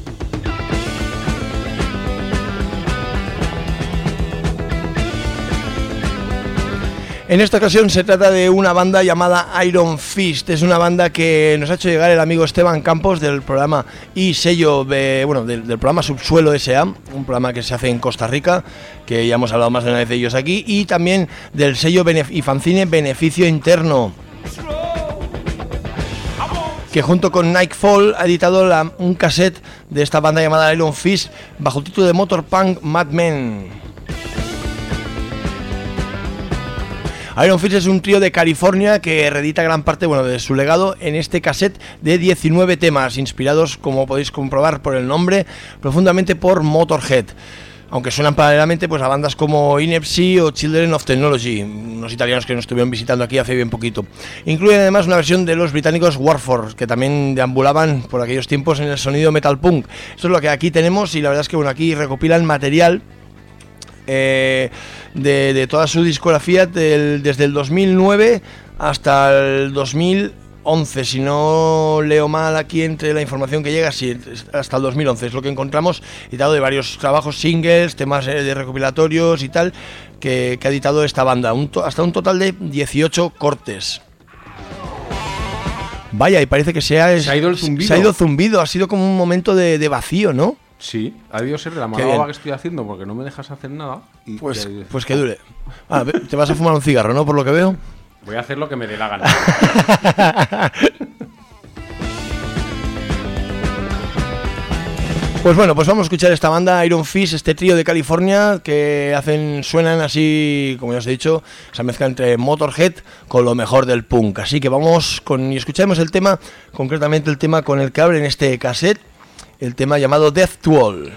En esta ocasión se trata de una banda llamada Iron Fist. Es una banda que nos ha hecho llegar el amigo Esteban Campos del programa y sello, de, bueno, del, del programa Subsuelo S A, un programa que se hace en Costa Rica, que ya hemos hablado más de una vez de ellos aquí, y también del sello benef- y fanzine Beneficio Interno, que junto con Nightfall ha editado la, un cassette de esta banda llamada Iron Fist bajo el título de Motor Punk Mad Men. Iron Fist es un trío de California que reedita gran parte, bueno, de su legado en este cassette de diecinueve temas, inspirados, como podéis comprobar por el nombre, profundamente por Motorhead, aunque suenan paralelamente pues a bandas como Inepsy o Children of Technology, unos italianos que nos estuvieron visitando aquí hace bien poquito. Incluyen además una versión de los británicos Warforce, que también deambulaban por aquellos tiempos en el sonido metal punk. Esto es lo que aquí tenemos, y la verdad es que bueno, aquí recopilan material Eh, de, de toda su discografía del, desde el dos mil nueve hasta el dos mil once, si no leo mal aquí entre la información que llega, sí, hasta el dos mil once es lo que encontramos, editado de varios trabajos, singles, temas de recopilatorios y tal, que, que ha editado esta banda, un to, hasta un total de dieciocho cortes. Vaya, y parece que se ha, se ha ido el zumbido. Se ha ido zumbido, ha sido como un momento de, de vacío, ¿no? Sí, ha debido ser de la mala baba que estoy haciendo porque no me dejas hacer nada. Y pues, te... pues que dure. Ah, te vas a fumar un cigarro, ¿no? Por lo que veo. Voy a hacer lo que me dé la gana. Pues bueno, pues vamos a escuchar esta banda Iron Fist, este trío de California que hacen, suenan así, como ya os he dicho, esa mezcla entre Motorhead con lo mejor del punk. Así que vamos con y escuchemos el tema, concretamente el tema con el que abren este cassette, el tema llamado Death to All.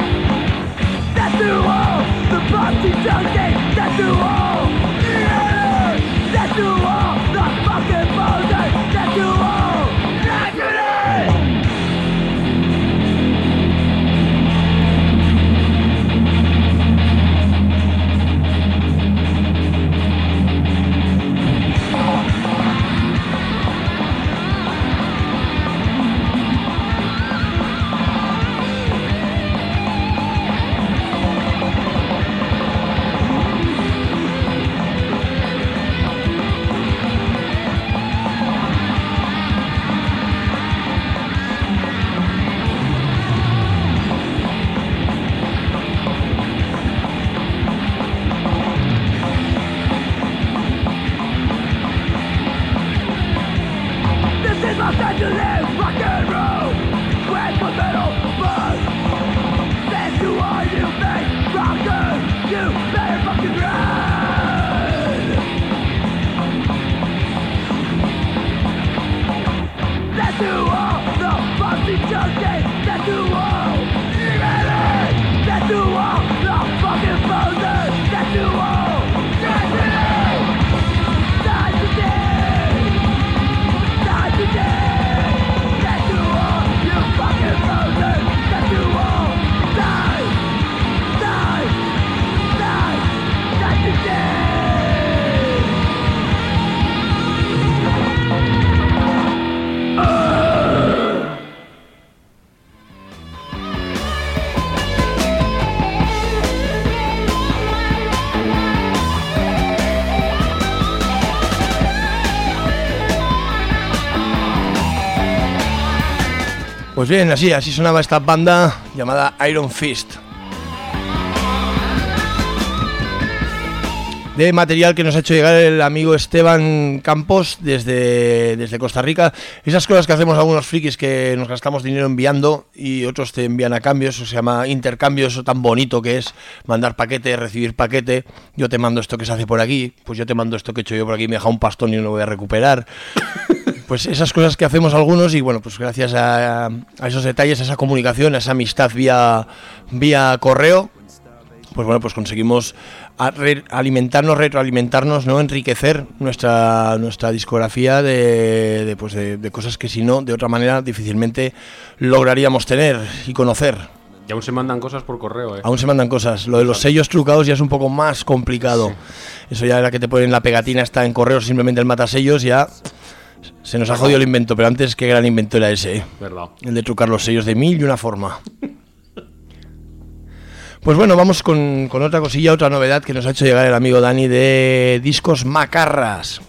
That's the wall, the party junkie, that's the wall. Yeah! Pues bien, así, así sonaba esta banda llamada Iron Fist. De material que nos ha hecho llegar el amigo Esteban Campos desde, desde Costa Rica. Esas cosas que hacemos algunos frikis, que nos gastamos dinero enviando y otros te envían a cambio. Eso se llama intercambio, eso tan bonito que es mandar paquete, recibir paquete. Yo te mando esto que se hace por aquí, pues yo te mando esto que he hecho yo por aquí, me deja un pastón y no lo voy a recuperar. Pues esas cosas que hacemos algunos, y bueno, pues gracias a, a esos detalles, a esa comunicación, a esa amistad vía, vía correo, pues bueno, pues conseguimos a re alimentarnos, retroalimentarnos, ¿no? Enriquecer nuestra nuestra discografía de, de, pues de, de cosas que si no, de otra manera, difícilmente lograríamos tener y conocer. Y aún se mandan cosas por correo, ¿eh? Aún se mandan cosas. Lo de los sellos trucados ya es un poco más complicado. Sí. Eso ya era que te ponen la pegatina, está en correo, simplemente el matasellos, ya se nos ha jodido el invento. Pero antes, qué gran invento era ese, ¿eh? Verdad. El de trucar los sellos de mil y una forma. Pues bueno, vamos con, con otra cosilla, otra novedad que nos ha hecho llegar el amigo Dani de Discos Macarras.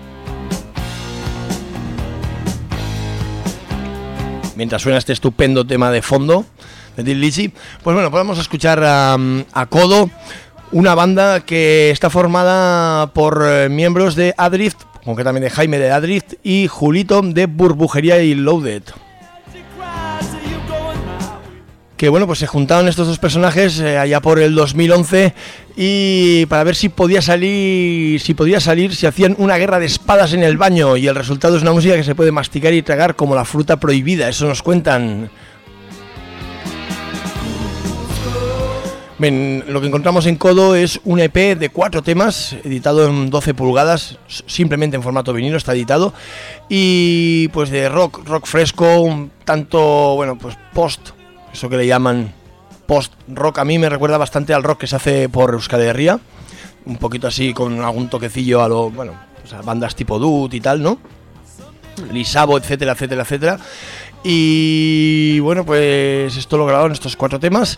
Mientras suena este estupendo tema de fondo de Thin Lizzy, pues bueno, podemos escuchar a, a Codo, una banda que está formada por eh, miembros de Adrift, concretamente Jaime de Adrift y Julito de Burbujería y Loaded. Que bueno, pues se juntaron estos dos personajes eh, allá por el dos mil once y para ver si podía salir, si podía salir, si hacían una guerra de espadas en el baño, y el resultado es una música que se puede masticar y tragar como la fruta prohibida, eso nos cuentan. Bien, lo que encontramos en Codo es un E P de cuatro temas, editado en doce pulgadas, simplemente en formato vinilo está editado, y pues de rock, rock fresco, un tanto, bueno, pues post, eso que le llaman post-rock. A mí me recuerda bastante al rock que se hace por Euskal Herria, un poquito así con algún toquecillo a lo, bueno, o sea, bandas tipo Dut y tal, ¿no? Lisabo, etcétera, etcétera, etcétera. Y bueno, pues esto lo grabaron estos cuatro temas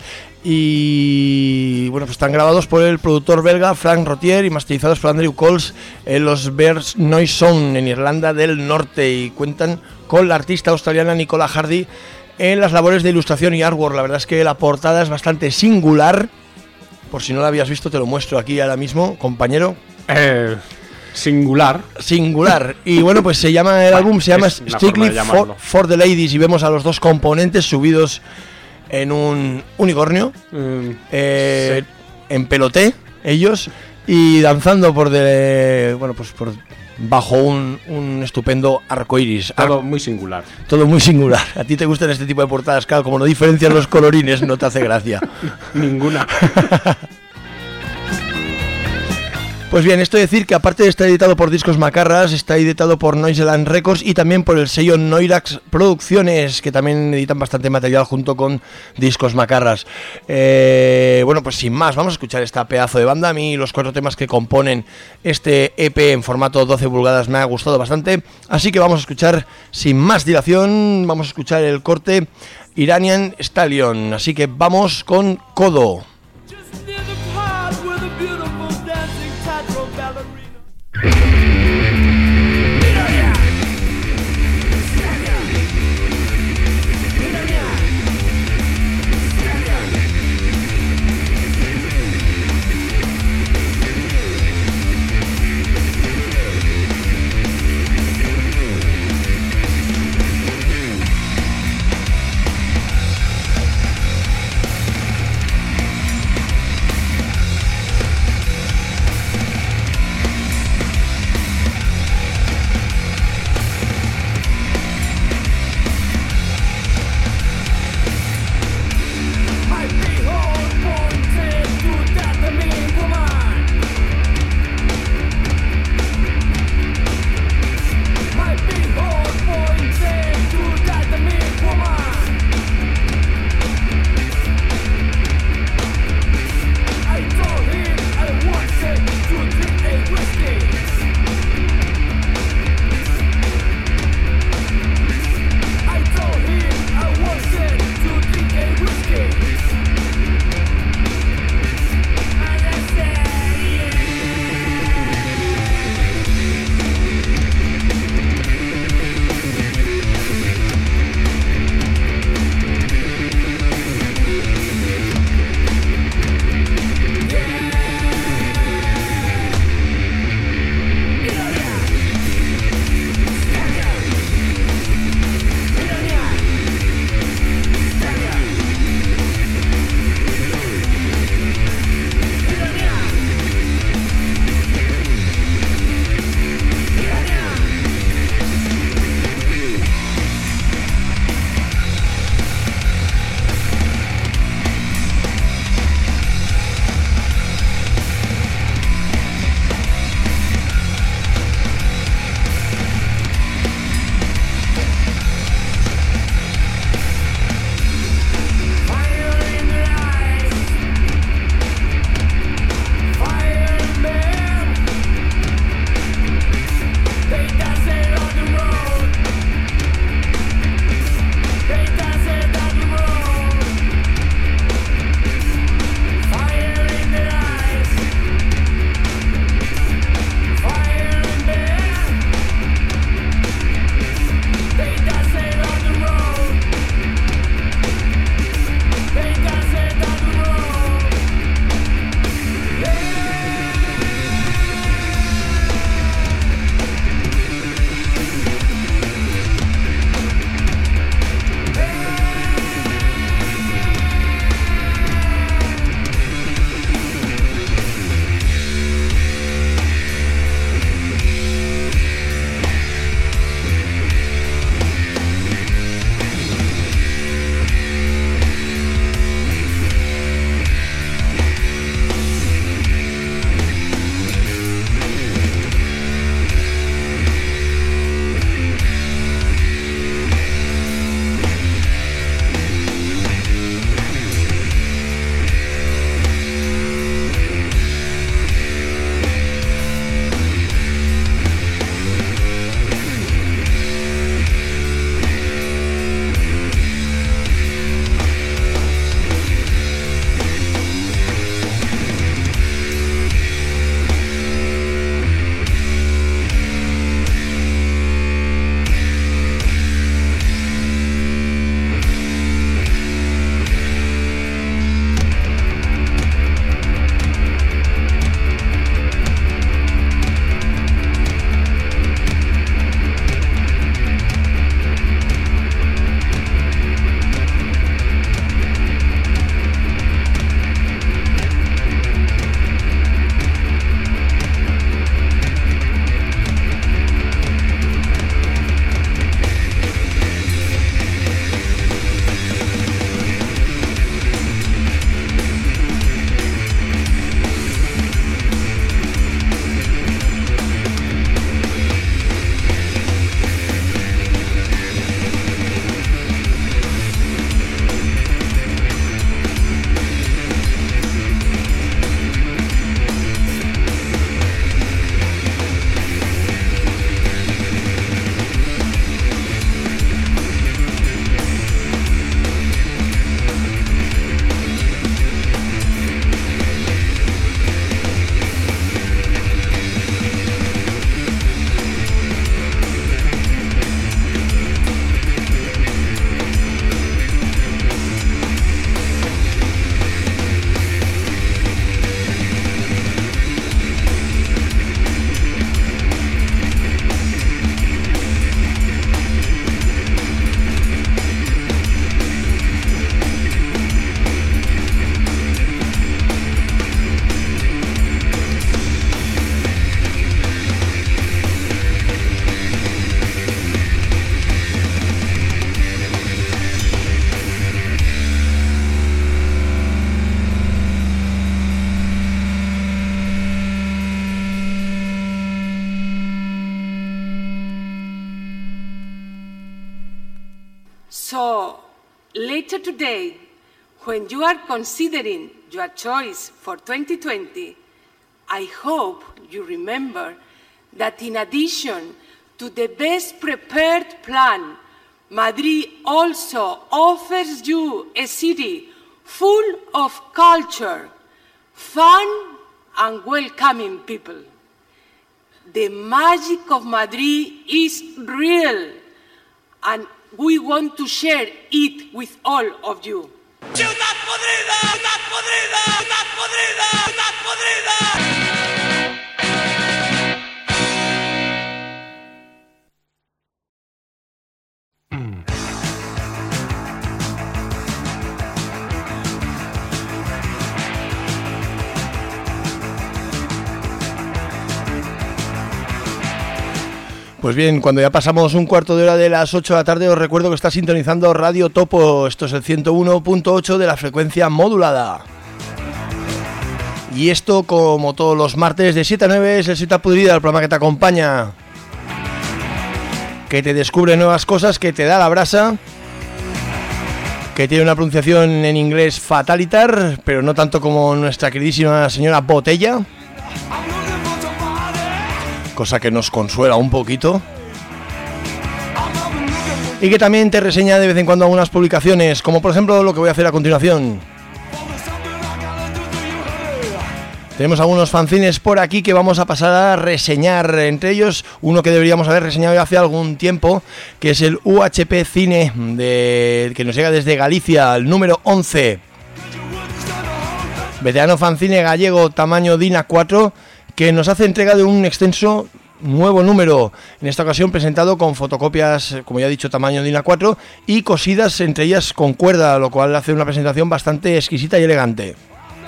y bueno, pues están grabados por el productor belga Frank Rotier y masterizados por Andrew Coles en los Bears Noise Sound en Irlanda del Norte, y cuentan con la artista australiana Nicola Hardy en las labores de ilustración y artwork. La verdad es que la portada es bastante singular. Por si no la habías visto, te lo muestro aquí ahora mismo, compañero. Eh, singular. Singular. Y bueno, pues se llama el bueno, álbum, se llama Strictly for, for the Ladies, y vemos a los dos componentes subidos en un unicornio, mm, eh, sí. en peloté, ellos, y danzando por de, bueno, pues por bajo un, un estupendo arcoiris. Todo muy singular. Todo muy singular. ¿A ti te gustan este tipo de portadas? Claro, como no diferencian los colorines, no te hace gracia. Ninguna. Pues bien, esto es decir que aparte de estar editado por Discos Macarras, está editado por Noiseland Records y también por el sello Noirax Producciones, que también editan bastante material junto con Discos Macarras. Eh, bueno, pues sin más, vamos a escuchar esta pedazo de banda. A mí los cuatro temas que componen este E P en formato doce pulgadas me ha gustado bastante, así que vamos a escuchar sin más dilación, vamos a escuchar el corte Iranian Stallion, así que vamos con Codo. So later today, when you are considering your choice for twenty twenty, I hope you remember that in addition to the best prepared plan, Madrid also offers you a city full of culture, fun and welcoming people. The magic of Madrid is real, and we want to share it with all of you. ¡Ciudad podrida! ¡Ciudad podrida! ¡Ciudad podrida! ¡Ciudad podrida! Pues bien, cuando ya pasamos un cuarto de hora de las ocho de la tarde, os recuerdo que está sintonizando Radio Topo. Esto es el ciento uno punto ocho de la frecuencia modulada. Y esto, como todos los martes de siete a nueve, es el Ciudad Podrida, el programa que te acompaña, que te descubre nuevas cosas, que te da la brasa, que tiene una pronunciación en inglés fatalitar, pero no tanto como nuestra queridísima señora Botella, cosa que nos consuela un poquito, y que también te reseña de vez en cuando algunas publicaciones, como por ejemplo lo que voy a hacer a continuación. Tenemos algunos fanzines por aquí que vamos a pasar a reseñar, entre ellos uno que deberíamos haber reseñado hace algún tiempo, que es el U H P Cine, de, que nos llega desde Galicia, el número once. Veterano fanzine gallego, tamaño D I N A cuatro, que nos hace entrega de un extenso nuevo número, en esta ocasión presentado con fotocopias, como ya he dicho, tamaño D I N A cuatro, y cosidas entre ellas con cuerda, lo cual hace una presentación bastante exquisita y elegante.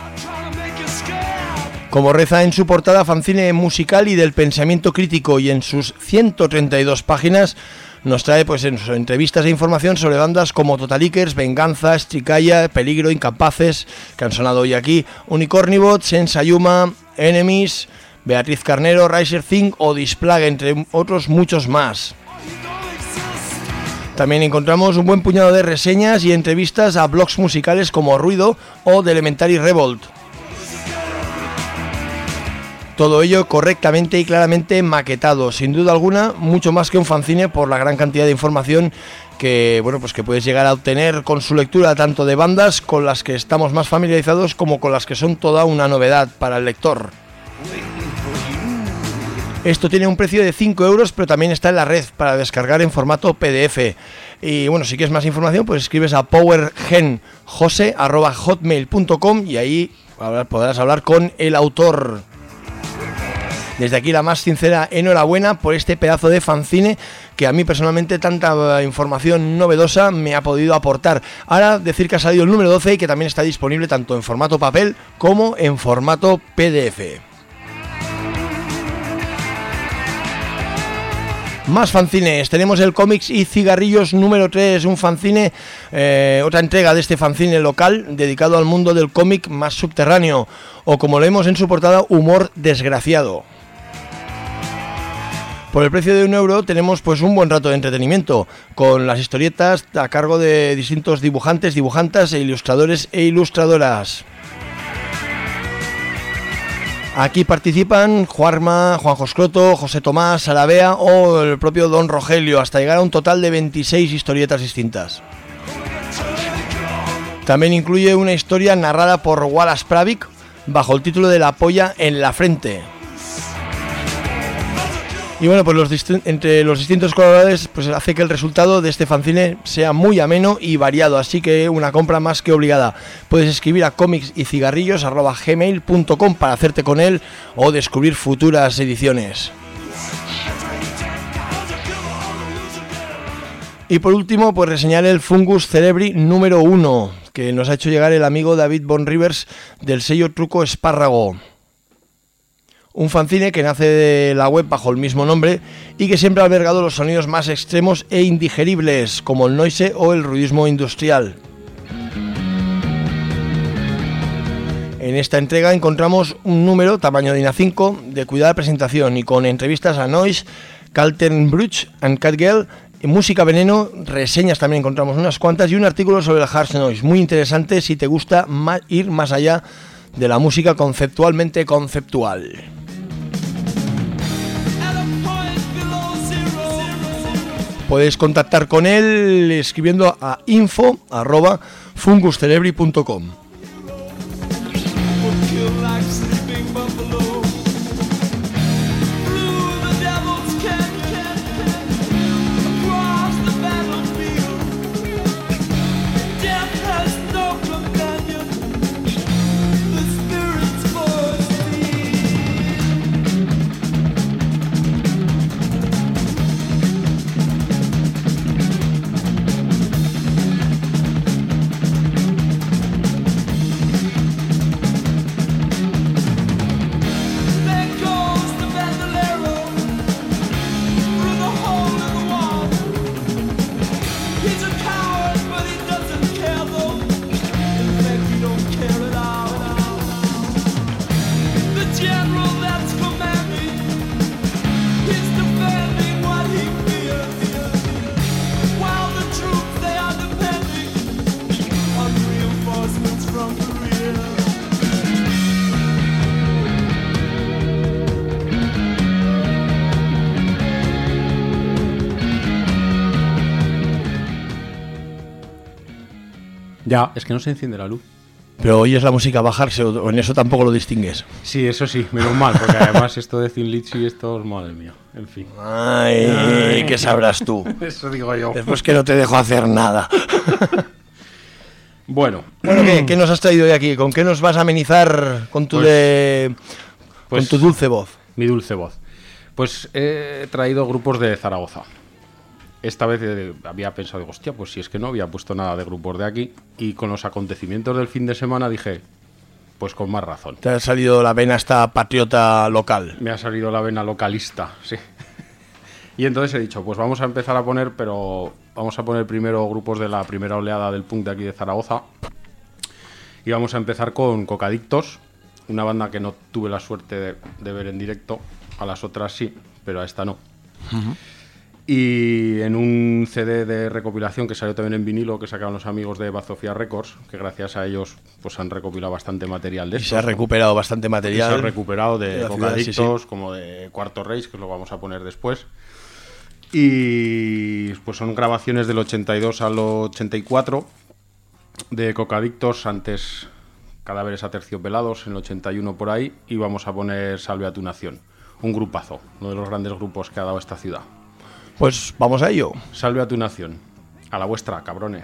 Como reza en su portada, fanzine musical y del pensamiento crítico, y en sus ciento treinta y dos páginas nos trae pues en sus entrevistas e información sobre bandas como Totalikers, Venganza, Stricaya, Peligro, Incapaces, que han sonado hoy aquí, Unicornibot, Sensayuma, Enemies, Beatriz Carnero, Riser Thing o Displague, entre otros muchos más. También encontramos un buen puñado de reseñas y entrevistas a blogs musicales como Ruido o The Elementary Revolt. Todo ello correctamente y claramente maquetado, sin duda alguna, mucho más que un fanzine por la gran cantidad de información que, bueno, pues que puedes llegar a obtener con su lectura, tanto de bandas con las que estamos más familiarizados como con las que son toda una novedad para el lector. Esto tiene un precio de cinco euros, pero también está en la red para descargar en formato P D F. Y bueno, si quieres más información, pues escribes a powergenjose arroba hotmail punto com y ahí podrás hablar con el autor. Desde aquí la más sincera enhorabuena por este pedazo de fanzine que a mí personalmente tanta información novedosa me ha podido aportar. Ahora decir que ha salido el número doce y que también está disponible tanto en formato papel como en formato P D F. Más fanzines, tenemos el Cómics y Cigarrillos número tres, un fanzine, eh, otra entrega de este fanzine local dedicado al mundo del cómic más subterráneo, o como leemos en su portada, humor desgraciado. Por el precio de un euro tenemos pues un buen rato de entretenimiento, con las historietas a cargo de distintos dibujantes, dibujantas e ilustradores e ilustradoras. Aquí participan Juanma, Juanjo Escroto, José Tomás, Sarabea o el propio Don Rogelio, hasta llegar a un total de veintiséis historietas distintas. También incluye una historia narrada por Wallace Pravik bajo el título de La polla en la frente. Y bueno, pues los dist- entre los distintos colaboradores pues hace que el resultado de este fanzine sea muy ameno y variado, así que una compra más que obligada. Puedes escribir a comics y cigarrillos arroba gmail punto com para hacerte con él o descubrir futuras ediciones. Y por último, pues reseñar el Fungus Cerebri número uno, que nos ha hecho llegar el amigo David Von Rivers del sello Truco Espárrago. Un fanzine que nace de la web bajo el mismo nombre y que siempre ha albergado los sonidos más extremos e indigeribles, como el noise o el ruidismo industrial. En esta entrega encontramos un número, tamaño D I N A cinco, de cuidada presentación y con entrevistas a Noise, Kaltenbrunch and Catgirl Música Veneno, reseñas también encontramos unas cuantas y un artículo sobre el hard noise, muy interesante si te gusta más, ir más allá de la música conceptualmente conceptual. Puedes contactar con él escribiendo a info arroba funguscelebri punto com. Ya, es que no se enciende la luz. Pero oyes la música bajarse o en eso tampoco lo distingues. Sí, eso sí, menos mal, porque además esto de Thin Lizzy y esto, madre mía, en fin. Ay, Ay, ¿qué sabrás tú? Eso digo yo. Después que no te dejo hacer nada. Bueno. Bueno, ¿qué, ¿qué nos has traído hoy aquí? ¿Con qué nos vas a amenizar con tu, pues, de, pues, con tu dulce voz? Mi dulce voz. Pues he traído grupos de Zaragoza. Esta vez eh, había pensado, digo, hostia, pues si es que no había puesto nada de grupos de aquí. Y con los acontecimientos del fin de semana dije, pues con más razón. Te ha salido la vena esta patriota local. Me ha salido la vena localista, sí. Y entonces he dicho, pues vamos a empezar a poner, pero vamos a poner primero grupos de la primera oleada del punk de aquí de Zaragoza. Y vamos a empezar con Cocadictos, una banda que no tuve la suerte de, de ver en directo. A las otras sí, pero a esta no. Uh-huh. Y en un C D de recopilación que salió también en vinilo, que sacaron los amigos de Bazofia Records, que gracias a ellos pues han recopilado bastante material de esto. Y se ha recuperado bastante material. Y se ha recuperado de, de Cocadictos, sí, sí. Como de Cuarto Reich, que lo vamos a poner después. Y pues son grabaciones del ochenta y dos al ochenta y cuatro de Cocadictos, antes Cadáveres Aterciopelados, en el ochenta y uno por ahí, y vamos a poner Salve a tu Nación, un grupazo, uno de los grandes grupos que ha dado esta ciudad. Pues vamos a ello. Salve a tu nación. A la vuestra, cabrones.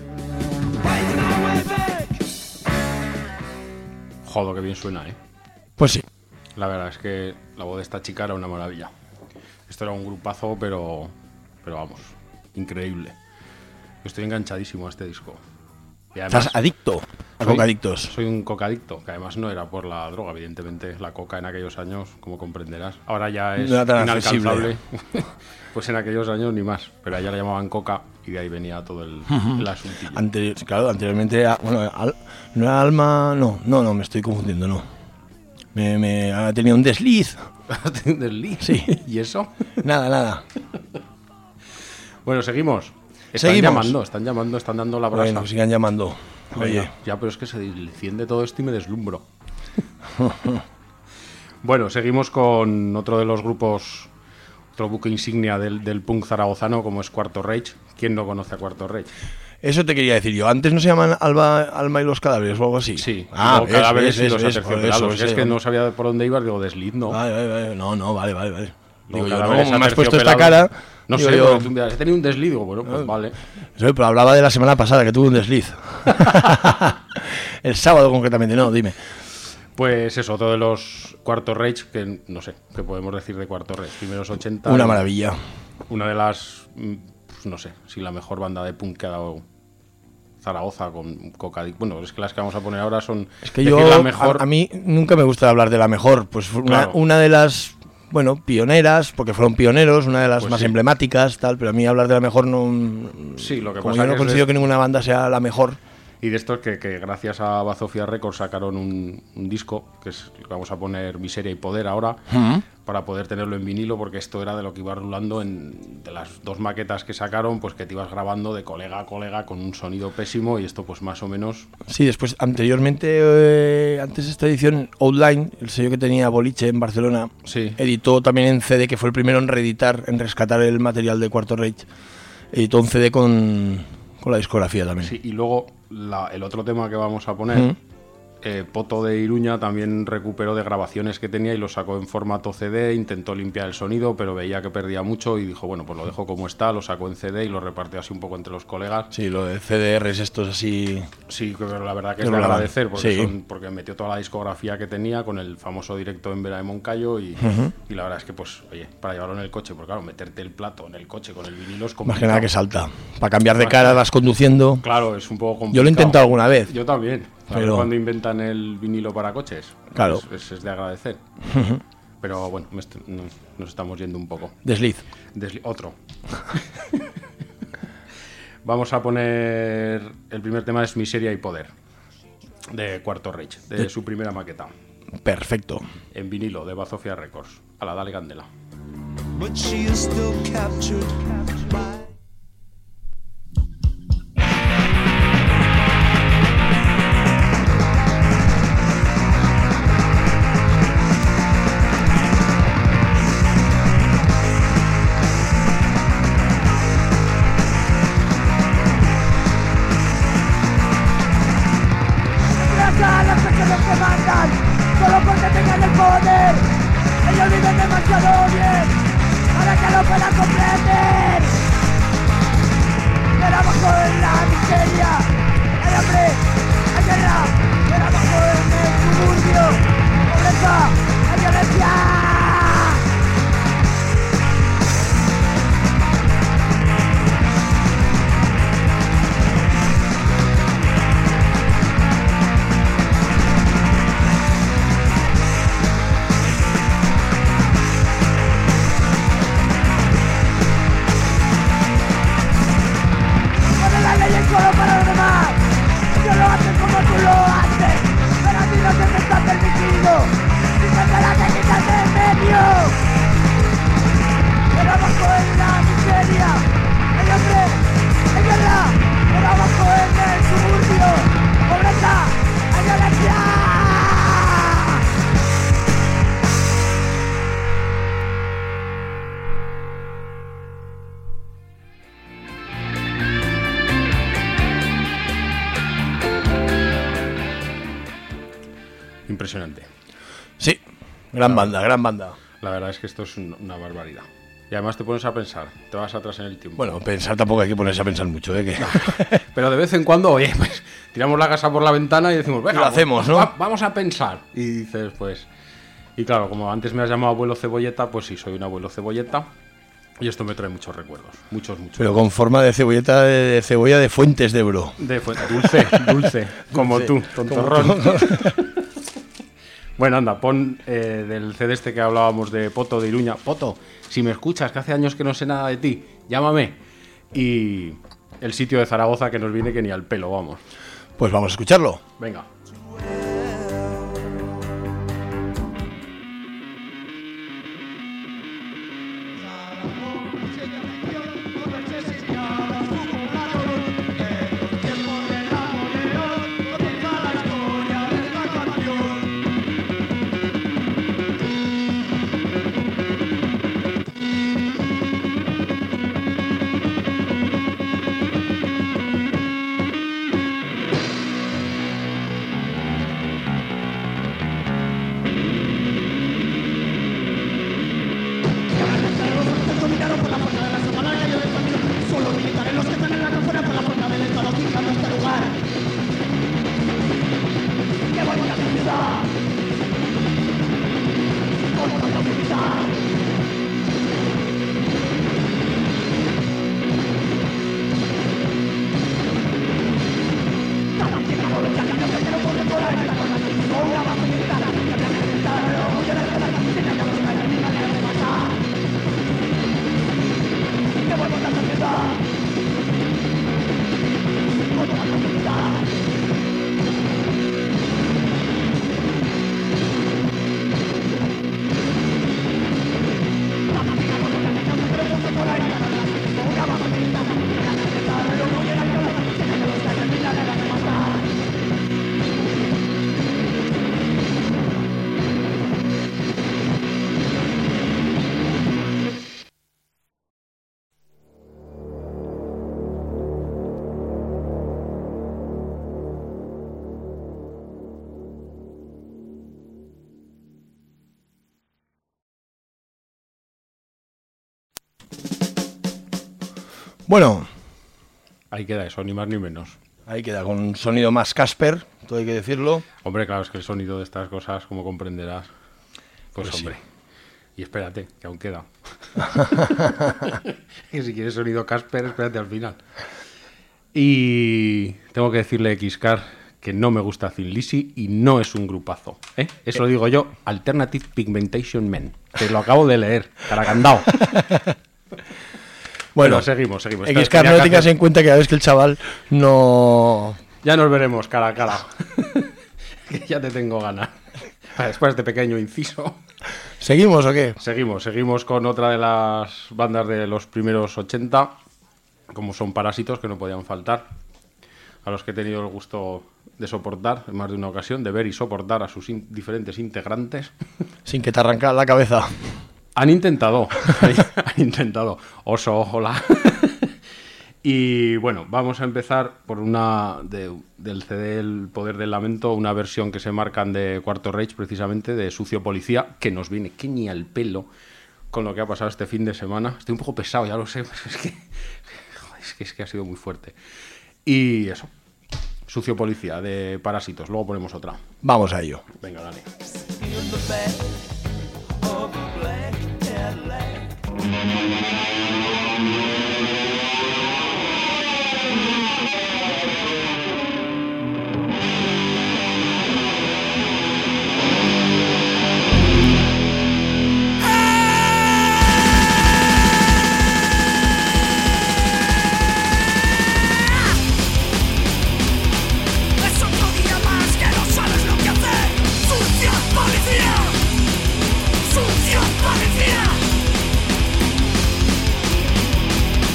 Joder, que bien suena, ¿eh? Pues sí. La verdad es que la voz de esta chica era una maravilla. Esto era un grupazo, pero, pero vamos, increíble. Estoy enganchadísimo a este disco. Y además, Estás adicto a soy, cocadictos. Soy un cocadicto, que además no era por la droga, evidentemente. La coca en aquellos años, como comprenderás, ahora ya es No era tan inalcanzable. Pues en aquellos años ni más, pero allá la llamaban coca y de ahí venía todo el, el asuntillo. Anterior, claro, anteriormente, era- bueno, al- no era Alma, no, no, no, me estoy confundiendo, no. Me, me ha tenido un desliz. ¿Un desliz? Sí. ¿Y eso? Nada, nada. Bueno, seguimos. Están Seguimos. llamando, están llamando, están dando la brasa. Bueno, sigan llamando. Oye, Oye, ya, pero es que se enciende todo esto y me deslumbro. Bueno, seguimos con otro de los grupos, otro buque insignia del, del punk zaragozano, como es Cuarto Reich. ¿Quién no conoce a Cuarto Reich? eso te quería decir yo. Antes no se llaman Alba, Alma y los cadáveres o algo así. Sí, Ah, luego cadáveres ves, y los ves, ves, aterciopelados. por eso, es que ese- no sabía por dónde ibas, digo, desliz, no. Vale, vale, vale. No, no, vale, vale, vale. Luego Digo yo, cadáveres no, me has puesto esta cara. aterciopelados. No digo sé, yo, porque tú me has tenido un desliz, digo, bueno, pues vale. Eso, pero hablaba de la semana pasada, que tuve un desliz. El sábado concretamente, no, dime. Pues eso, otro de los Cuarto Reich, que no sé, ¿qué podemos decir de Cuarto Reich? Primeros ochenta. Una maravilla. Una de las, mm, pues no sé, si la mejor banda de punk que ha dado Zaragoza con Cocadic. Bueno, es que las que vamos a poner ahora son Es que decir yo, la mejor. a, a mí nunca me gusta hablar de la mejor. Pues fue una, Claro. una de las, bueno, pioneras, porque fueron pioneros, una de las Pues más sí. emblemáticas, tal, pero a mí hablar de la mejor no... Sí, lo que como pasa yo no que es considero de- que ninguna banda sea la mejor. Y de estos que, que gracias a Bazofia Records sacaron un, un disco, que es el que vamos a poner Miseria y Poder ahora, para poder tenerlo en vinilo, porque esto era de lo que iba rulando en de las dos maquetas que sacaron, pues que te ibas grabando de colega a colega con un sonido pésimo, y esto pues más o menos. Sí, después, anteriormente, eh, antes de esta edición, Outline, el sello que tenía Boliche en Barcelona, Sí. editó también en C D, que fue el primero en reeditar, en rescatar el material de Cuarto Reich. Editó un C D con, con la discografía también. Sí, y luego la- el otro tema que vamos a poner, Ujú. eh, Poto de Iruña también recuperó de grabaciones que tenía y lo sacó en formato C D, intentó limpiar el sonido, pero veía que perdía mucho y dijo, bueno, pues lo dejo como está, lo sacó en C D y lo repartió así un poco entre los colegas. Sí, lo de C D Rs estos así... Sí, pero la verdad que es Que de rolaban. agradecer, porque, Sí. son- porque metió toda la discografía que tenía con el famoso directo en Vera de Moncayo y, Ujú. y la verdad es que, pues, oye, para llevarlo en el coche, porque claro, meterte el plato en el coche con el vinilo es Más complicado. que nada que salta. Para cambiar de Más cara que- vas conduciendo. Claro, es un poco complicado. Yo lo he intentado alguna vez. Yo también. A ver Pero- cuando inventan el vinilo para coches. Claro. Es, es- es de agradecer. Ujú. Pero bueno, me est- nos, nos estamos yendo un poco. Desliz. Desli- otro. Vamos a poner... El primer tema es Miseria y Poder, de Cuarto Reich, de De- su primera maqueta. Perfecto. En vinilo, de Bazofia Records. A la dale candela. But she is still captured by Gracias a los pequeños que mandan, solo porque tengan el poder. Ellos viven demasiado bien, para que lo puedan comprender. Pero abajo en la miseria, hay hambre, hay guerra. Pero abajo en el suburbio, pobreza, hay violencia. Ponen la ley en solo para los demás. Yo lo hacen como tú lo haces, pero a ti no se me está permitido. Si te la que quitas de en medio. Pero abajo en la miseria, hay hambre, hay guerra. Pero abajo en el suburbio, pobreza, hay violencia. Impresionante. Sí, gran banda, gran banda. La verdad es que esto es un- una barbaridad. Y además te pones a pensar, te vas atrás en el tiempo. Bueno, pensar tampoco hay que ponerse a pensar mucho, ¿eh? Que... Pero de vez en cuando, oye, pues tiramos la casa por la ventana y decimos, venga, Lo hacemos, pues, ¿no? va- vamos a pensar. Y dices, pues, Y claro, como antes me has llamado abuelo cebolleta, pues sí, soy un abuelo cebolleta. Y esto me trae muchos recuerdos, muchos, muchos. Pero con forma de cebolleta, de, de cebolla de Fuentes de Ebro. De fu- dulce, dulce, como tú, tontorrón. Bueno, anda, pon eh, del C D este que hablábamos de Poto de Iruña. Poto, si me escuchas, que hace años que no sé nada de ti, llámame. Y el sitio de Zaragoza que nos viene que ni al pelo, vamos. Pues vamos a escucharlo. Venga. Bueno, ahí queda eso, ni más ni menos. Ahí queda, con un sonido más Casper, todo hay que decirlo. Hombre, claro, es que el sonido de estas cosas, como comprenderás, pues, pues hombre. Sí. Y espérate, que aún queda. Que si quieres sonido Casper, espérate al final. Y tengo que decirle a Xcar que no me gusta Thin Lizzy y no es un grupazo. ¿eh? Eso lo digo yo, Alternative Pigmentation Men. Que lo acabo de leer, caracandao. Bueno, bueno, seguimos, seguimos. Xcar, no tengas en cuenta que cada vez que el chaval no... Ya nos veremos cara a cara. Que ya te tengo ganas. Después de pequeño inciso. ¿Seguimos o qué? Seguimos, seguimos con otra de las bandas de los primeros ochenta, como son Parásitos, que no podían faltar, a los que he tenido el gusto de soportar en más de una ocasión, de ver y soportar a sus in- diferentes integrantes. Sin que te arrancara la cabeza. Han intentado, han intentado. Oso, hola. Y bueno, vamos a empezar por una de, del C D El Poder del Lamento, una versión que se marcan de Cuarto Reich, precisamente, de Sucio Policía, que nos viene que ni al pelo con lo que ha pasado este fin de semana. Estoy un poco pesado, ya lo sé, pero es que, joder, es que, es que ha sido muy fuerte. Y eso, Sucio Policía, de Parásitos. Luego ponemos otra. Vamos a ello. Venga, dale. Sucio policía.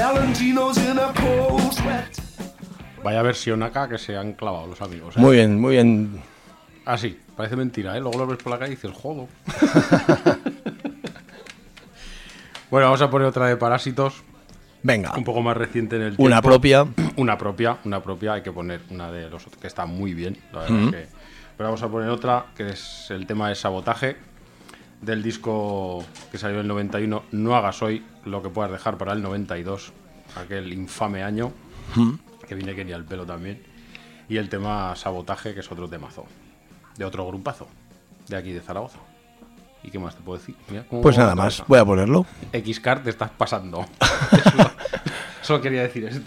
Valentino's in a cold sweat. Vaya versión acá que se han clavado los amigos, ¿eh? Muy bien, muy bien. Ah, sí, parece mentira, ¿eh? Luego lo ves por la calle y dices, jodo. Bueno, vamos a poner otra de Parásitos. Venga. Un poco más reciente en el tiempo. Una propia. Una propia, una propia. Hay que poner una de los otros, que está muy bien, la verdad Mm. es que... Pero vamos a poner otra, que es el tema de Sabotaje, del disco que salió en el noventa y uno, No hagas hoy lo que puedas dejar para el noventa y dos, aquel infame año, Mm. que viene Kenny al pelo también. Y el tema Sabotaje, que es otro temazo, de otro grupazo, de aquí de Zaragoza. ¿Y qué más te puedo decir? Mira cómo Pues va nada la más, cabeza. voy a ponerlo. X-Card te estás pasando. Solo, solo quería decir esto.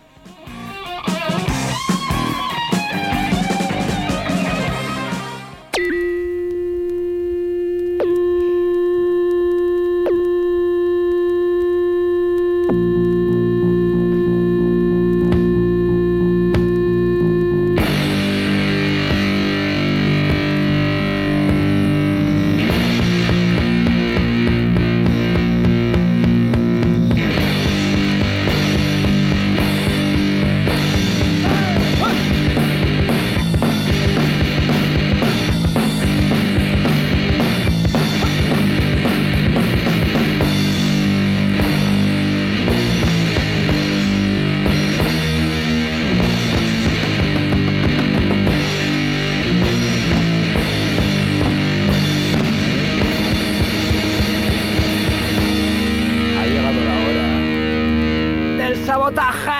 Ha llegado la hora del sabotaje.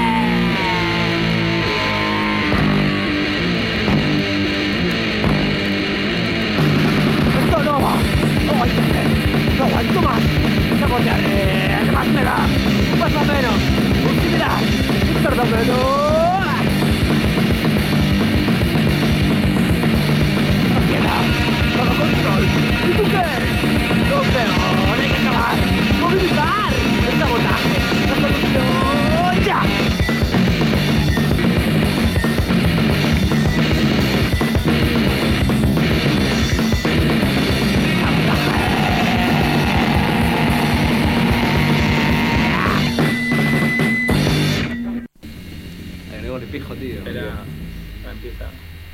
Esto no va, no va a entender, no aguanto más. Sabotearé, ¿qué más me da? Un paso menos, un similar, un tordo menos. Ansiedad, todo control. ¿Y tú qué? No peor, hay que acabar, movilizar el sabotaje, la solución ya. Gregory Pijo, tío. Era... Empieza.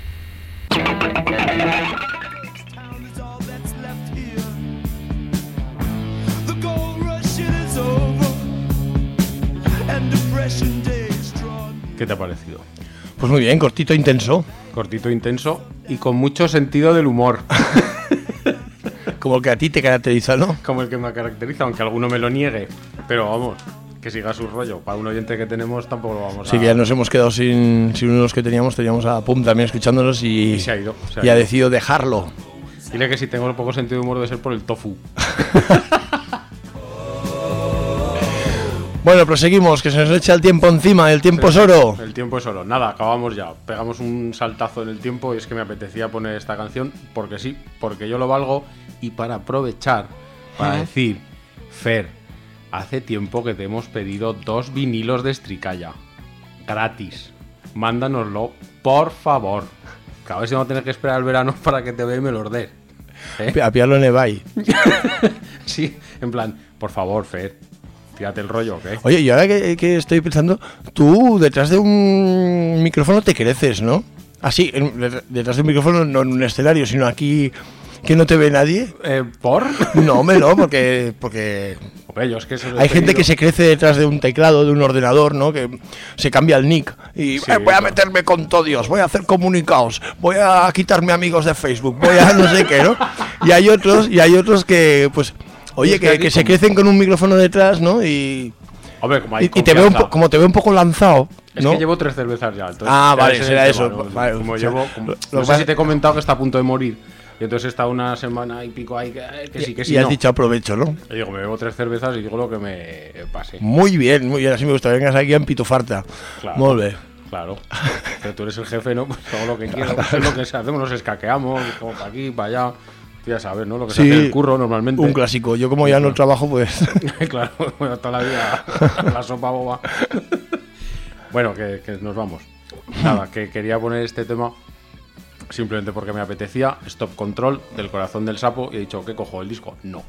The gold rush it is over, and depression days drawn. ¿Qué te ha parecido? Pues muy bien, cortito, intenso. Cortito, intenso y con mucho sentido del humor. Como el que a ti te caracteriza, ¿no? Como el que me caracteriza, aunque alguno me lo niegue. Pero vamos, que siga su rollo. Para un oyente que tenemos tampoco lo vamos a... Sí, que ya nos hemos quedado sin, sin uno de los que teníamos. Teníamos a Pum también escuchándonos y, Y se ha ido, se ha y ha ido. decidido dejarlo. Dile que si tengo poco sentido de humor debe ser por el tofu. Bueno, proseguimos, que se nos echa el tiempo encima, el tiempo es oro. El tiempo es oro. Nada, acabamos ya. Pegamos un saltazo en el tiempo y es que me apetecía poner esta canción porque sí, porque yo lo valgo y para aprovechar, para Ajá. decir, Fer, hace tiempo que te hemos pedido dos vinilos de Stricaya. Gratis. Mándanoslo, por favor. Que a ver si vamos a tener que esperar el verano para que te vea y me los des. ¿Eh? A pillarlo en eBay. Sí, en plan, por favor, Fer, tírate el rollo, ¿ok? Oye, y ahora que, que estoy pensando, tú detrás de un micrófono te creces, ¿no? Así, en- detrás de un micrófono, no en un escenario, sino aquí que no te ve nadie. Eh, ¿Por? No, hombre, no, porque, porque Hombre, yo es que se lo he hay gente pedido. que se crece detrás de un teclado, de un ordenador, ¿no? Que se cambia el nick y Sí, "Eh, voy a claro. meterme con todos, voy a hacer comunicados, voy a quitarme amigos de Facebook, voy a no sé qué, ¿no? Y hay otros, y hay otros que, pues, oye, Es que que, aquí que se como- crecen con un micrófono detrás, ¿no? Y, Hombre, como hay y, y te veo un po- confianza. como te veo un poco lanzado, Es ¿no? que llevo tres cervezas ya. Entonces, Ah, ya vale, ese es será el eso, tema, ¿no? vale, Como o sea, llevo, como- lo- no lo sé que- si te he comentado que está a punto de morir. Y entonces está una semana y pico ahí que, que sí, que sí. y has no. dicho aprovecho, ¿no? Y digo, me bebo tres cervezas y digo lo que me pase. Muy bien, muy bien, así me gusta, vengas aquí a empitufarta. Claro. Muy bien. Claro. Pero tú eres el jefe, ¿no? Pues hago lo que quiero. Pues es lo que se hacemos, nos escaqueamos, como para aquí, para allá. Tú ya sabes, ¿no? Lo que se Sí, hace en el curro normalmente. un clásico. Yo como ya no trabajo, pues... Claro, bueno, toda la vida la sopa boba. Bueno, que, que nos vamos. Nada, que quería poner este tema simplemente porque me apetecía. Stop Control, del Corazón del Sapo. Y he dicho, ¿qué cojo? ¿El disco? No.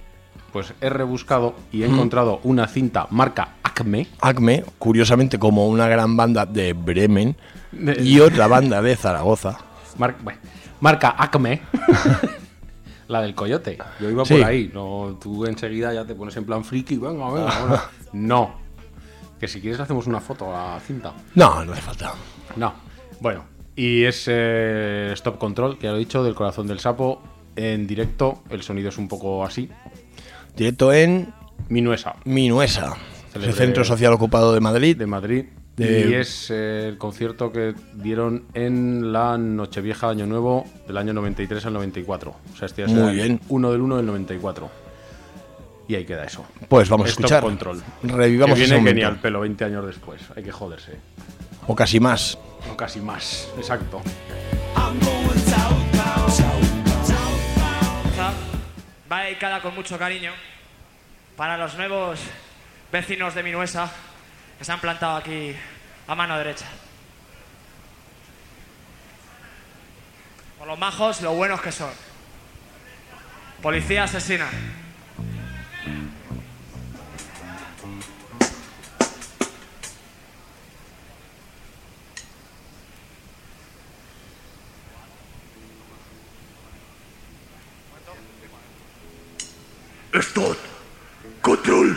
Pues he rebuscado y he mm. encontrado una cinta marca Acme. Acme, curiosamente como una gran banda de Bremen y otra banda de Zaragoza. Mar- bueno, marca Acme. La del coyote. Yo iba sí. por ahí. No, tú enseguida ya te pones en plan friki. Venga, venga, venga. No. Que si quieres hacemos una foto a la cinta. No, no hace falta. No. Bueno. Y es eh, Stop Control, que ya lo he dicho, del Corazón del Sapo. En directo, el sonido es un poco así. Directo en... Minuesa. Minuesa. El Centro Social Ocupado de Madrid. De Madrid. De... Y es eh, el concierto que dieron en la Nochevieja Año Nuevo del año noventa y tres al noventa y cuatro. O sea, este ya será el uno del uno del noventa y cuatro. Y ahí queda eso. Pues vamos a escuchar. Stop Control. Revivamos que viene ese genial pelo veinte años después. Hay que joderse. O casi más. O casi más, exacto. Va dedicada con mucho cariño para los nuevos vecinos de Minuesa que se han plantado aquí a mano derecha. Por los majos y los buenos que son. Policía asesina. Stop Control.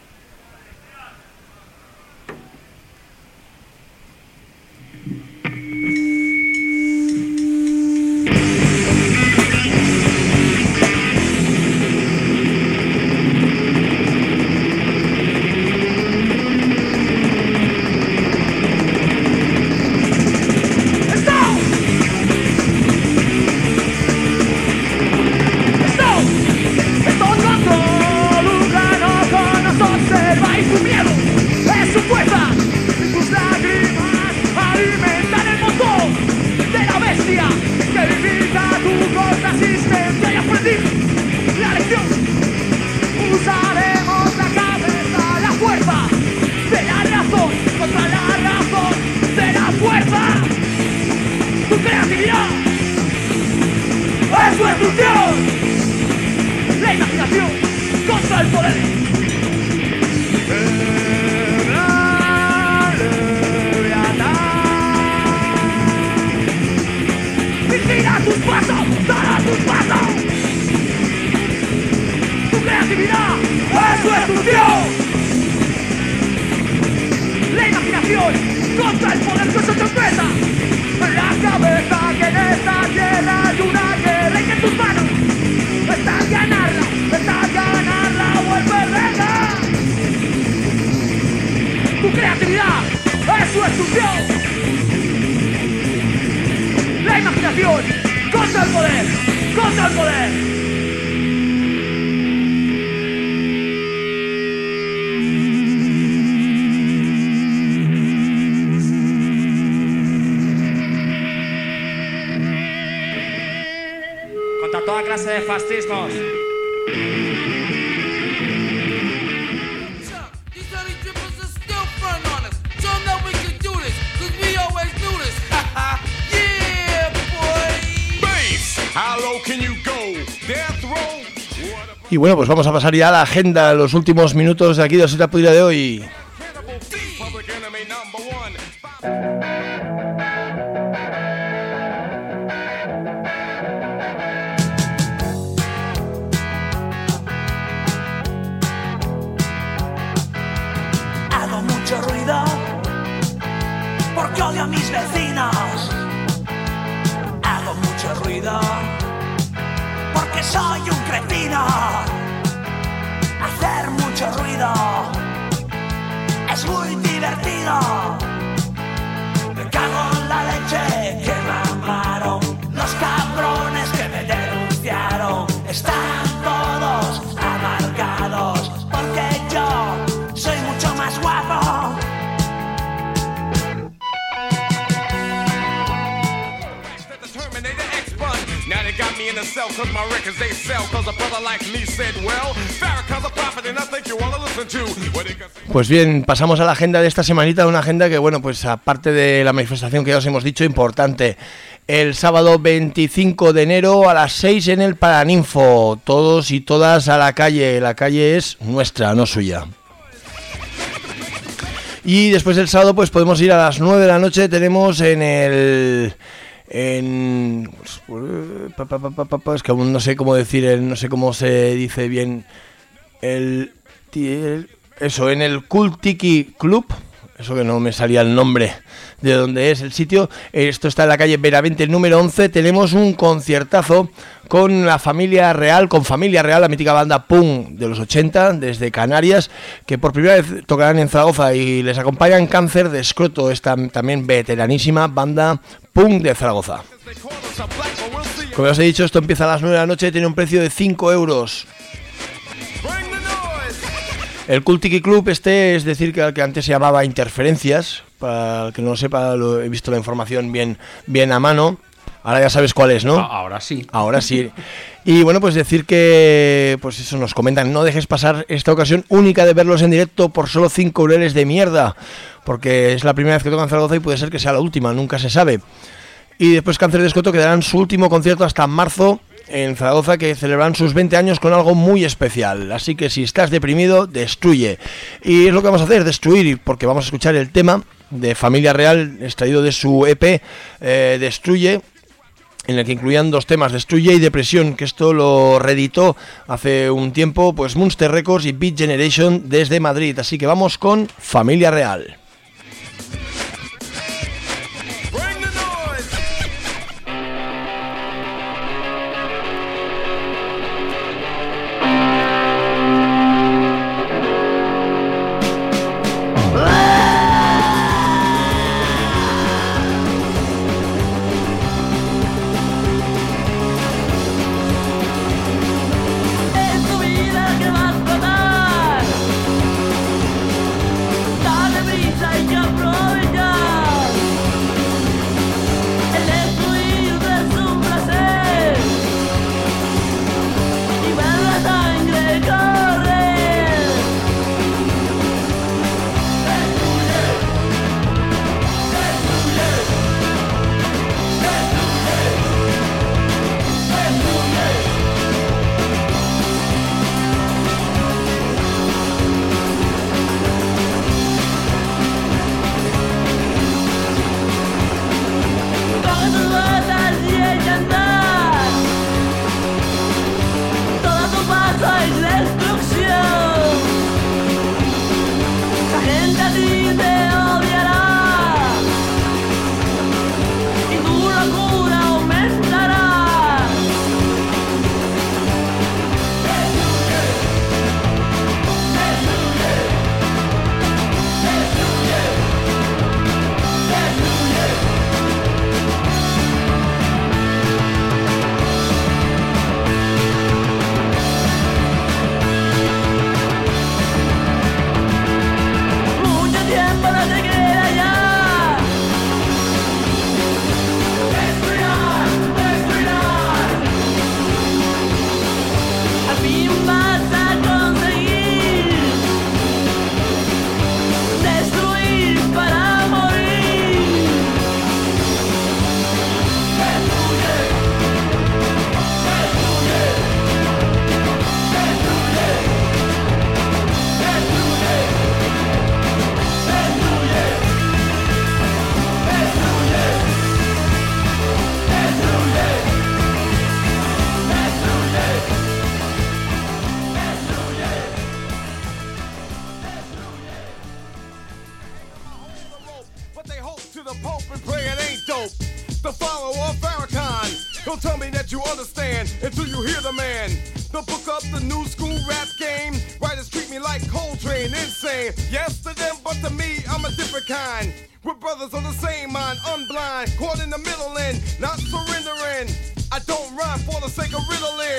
Fascismos. Y bueno, pues vamos a pasar ya a la agenda, los últimos minutos de aquí de Osita Pudira de hoy. Porque odio a mis vecinos. Hago mucho ruido porque soy un cretino. Hacer mucho ruido es muy divertido. Me cago en la leche que me amaron. Los cabrones que me denunciaron están todos amargados porque yo soy mucho más guapo. Now they got me in in itself, cause my records they sell, cause a brother like me said, well, Farrakhan's a prophet and I think you wanna listen to what he can say. Pues bien, pasamos a la agenda de esta semanita, una agenda que, bueno, pues aparte de la manifestación que ya os hemos dicho, importante. El sábado veinticinco de enero a las seis en el Paraninfo, todos y todas a la calle, la calle es nuestra, no suya. Y después del sábado pues podemos ir a las nueve de la noche, tenemos en el... en pa, pa, pa, pa, pa, es que aún no sé cómo decir, el, no sé cómo se dice bien el, el eso, en el Cool Tiki Club, eso que no me salía el nombre de dónde es el sitio. Esto está en la calle Benavente número once. Tenemos un conciertazo con la familia real, con Familia Real, la mítica banda punk de los ochenta, desde Canarias, que por primera vez tocarán en Zaragoza, y les acompañan Cáncer de Escroto, esta también veteranísima banda punk de Zaragoza. Como ya os he dicho, esto empieza a las nueve de la noche, tiene un precio de cinco euros. El Cool Tiki Club este, es decir, que, que antes se llamaba Interferencias, para el que no lo sepa, lo, he visto la información bien, bien a mano. Ahora ya sabes cuál es, ¿no? Ahora sí. Ahora sí. Y bueno, pues decir que, pues eso nos comentan, no dejes pasar esta ocasión única de verlos en directo por solo cinco euros de mierda, porque es la primera vez que tocan Zaragoza y puede ser que sea la última, nunca se sabe. Y después Cáncer de Escroto, que darán su último concierto hasta marzo en Zaragoza, que celebrarán sus veinte años con algo muy especial. Así que si estás deprimido, destruye. Y es lo que vamos a hacer, destruir, porque vamos a escuchar el tema de Familia Real, extraído de su E P, eh, Destruye, en el que incluían dos temas, Destruye y Depresión, que esto lo reeditó hace un tiempo pues Munster Records y Beat Generation desde Madrid. Así que vamos con Familia Real. Don't tell me that you understand until you hear the man. Don't book up the new school rap game. Writers treat me like Coltrane, insane. Yes to them, but to me, I'm a different kind. We're brothers on the same mind, unblind, caught in the middle and not surrendering. I don't rhyme for the sake of riddling.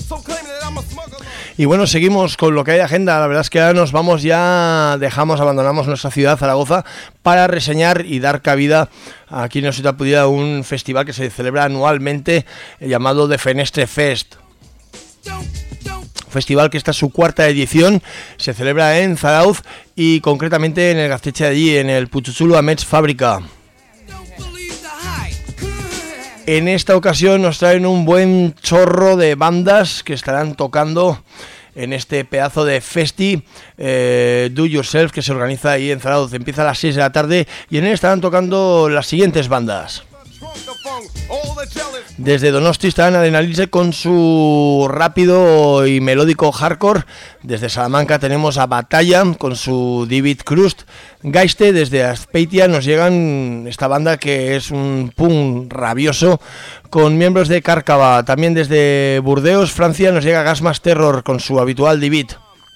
Y bueno, seguimos con lo que hay de agenda. La verdad es que ahora nos vamos ya, dejamos, abandonamos nuestra ciudad, Zaragoza, para reseñar y dar cabida aquí en la Ciutat Podrida un festival que se celebra anualmente llamado The Fenestre Fest. Festival que esta es su cuarta edición, se celebra en Zarauz y concretamente en el Gaztetxe de allí, en el Putzutzulu Amets Fábrica. En esta ocasión nos traen un buen chorro de bandas que estarán tocando en este pedazo de festi eh, Do Yourself que se organiza ahí en Zarauz. Empieza a las seis de la tarde y en él estarán tocando las siguientes bandas. Desde Donosti estarán Adrenalize con su rápido y melódico hardcore. Desde Salamanca tenemos a Batalla con su David Crust. Geiste, desde Azpeitia nos llegan esta banda que es un punk rabioso con miembros de Cárcava. También desde Burdeos, Francia, nos llega Gasmas Terror con su habitual David.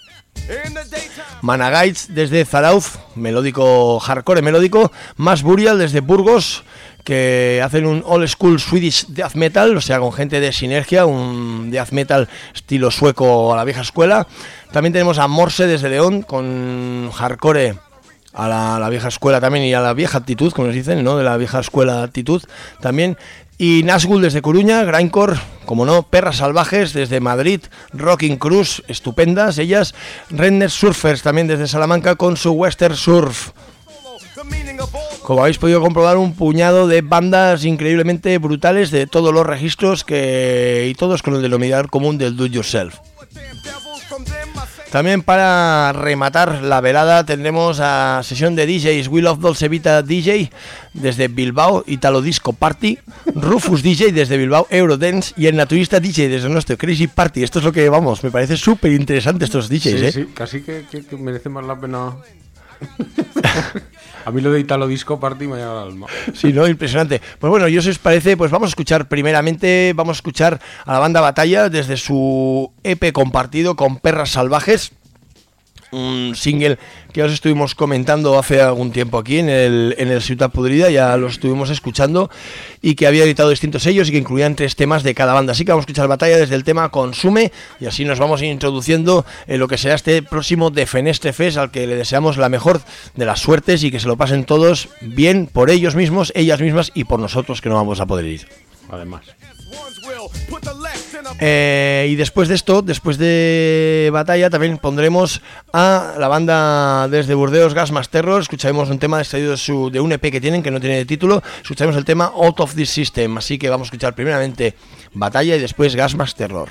Managaitz desde Zarauz, melódico hardcore melódico. Más Burial desde Burgos, que hacen un old school Swedish death metal, o sea, con gente de Sinergia, un death metal estilo sueco a la vieja escuela. También tenemos a Morse desde León, con hardcore a la, a la vieja escuela también y a la vieja actitud, como nos dicen, ¿no? De la vieja escuela actitud también. Y Nazgul desde Coruña, grindcore, como no, Perras Salvajes desde Madrid, Rocking Cruise, estupendas ellas. Redneck Surfers también desde Salamanca con su Western Surf. Como habéis podido comprobar, un puñado de bandas increíblemente brutales de todos los registros que y todos con el denominador común del Do Yourself. También para rematar la velada tendremos a sesión de D Js We Love Dolce Vita D J desde Bilbao, Italo Disco Party, Rufus D J desde Bilbao, Eurodance y el Naturista D J desde nuestro Crazy Party. Esto es lo que vamos, me parece súper interesante estos D Js, sí, ¿eh? Sí, casi que, que, que merece más la pena. A mí lo de Italo Disco Party me ha llegado al alma. Sí, ¿no? Impresionante. Pues bueno, yo si os parece, pues vamos a escuchar primeramente, vamos a escuchar a la banda Batalla desde su E P compartido con Perras Salvajes. Un single que os estuvimos comentando hace algún tiempo aquí en el, en el Ciutat Podrida, ya lo estuvimos escuchando, y que había editado distintos sellos y que incluían tres temas de cada banda. Así que vamos a escuchar Batalla desde el tema Consume y así nos vamos introduciendo en lo que será este próximo The Fenestre Fest, al que le deseamos la mejor de las suertes y que se lo pasen todos bien por ellos mismos, ellas mismas y por nosotros, que no vamos a poder ir. Además. Eh, y después de esto, después de Batalla, también pondremos a la banda desde Burdeos, Gasmas Terror. Escucharemos un tema extraído de, su, de un E P que tienen, que no tiene título. Escucharemos el tema Out of This System. Así que vamos a escuchar primeramente Batalla y después Gasmas Terror.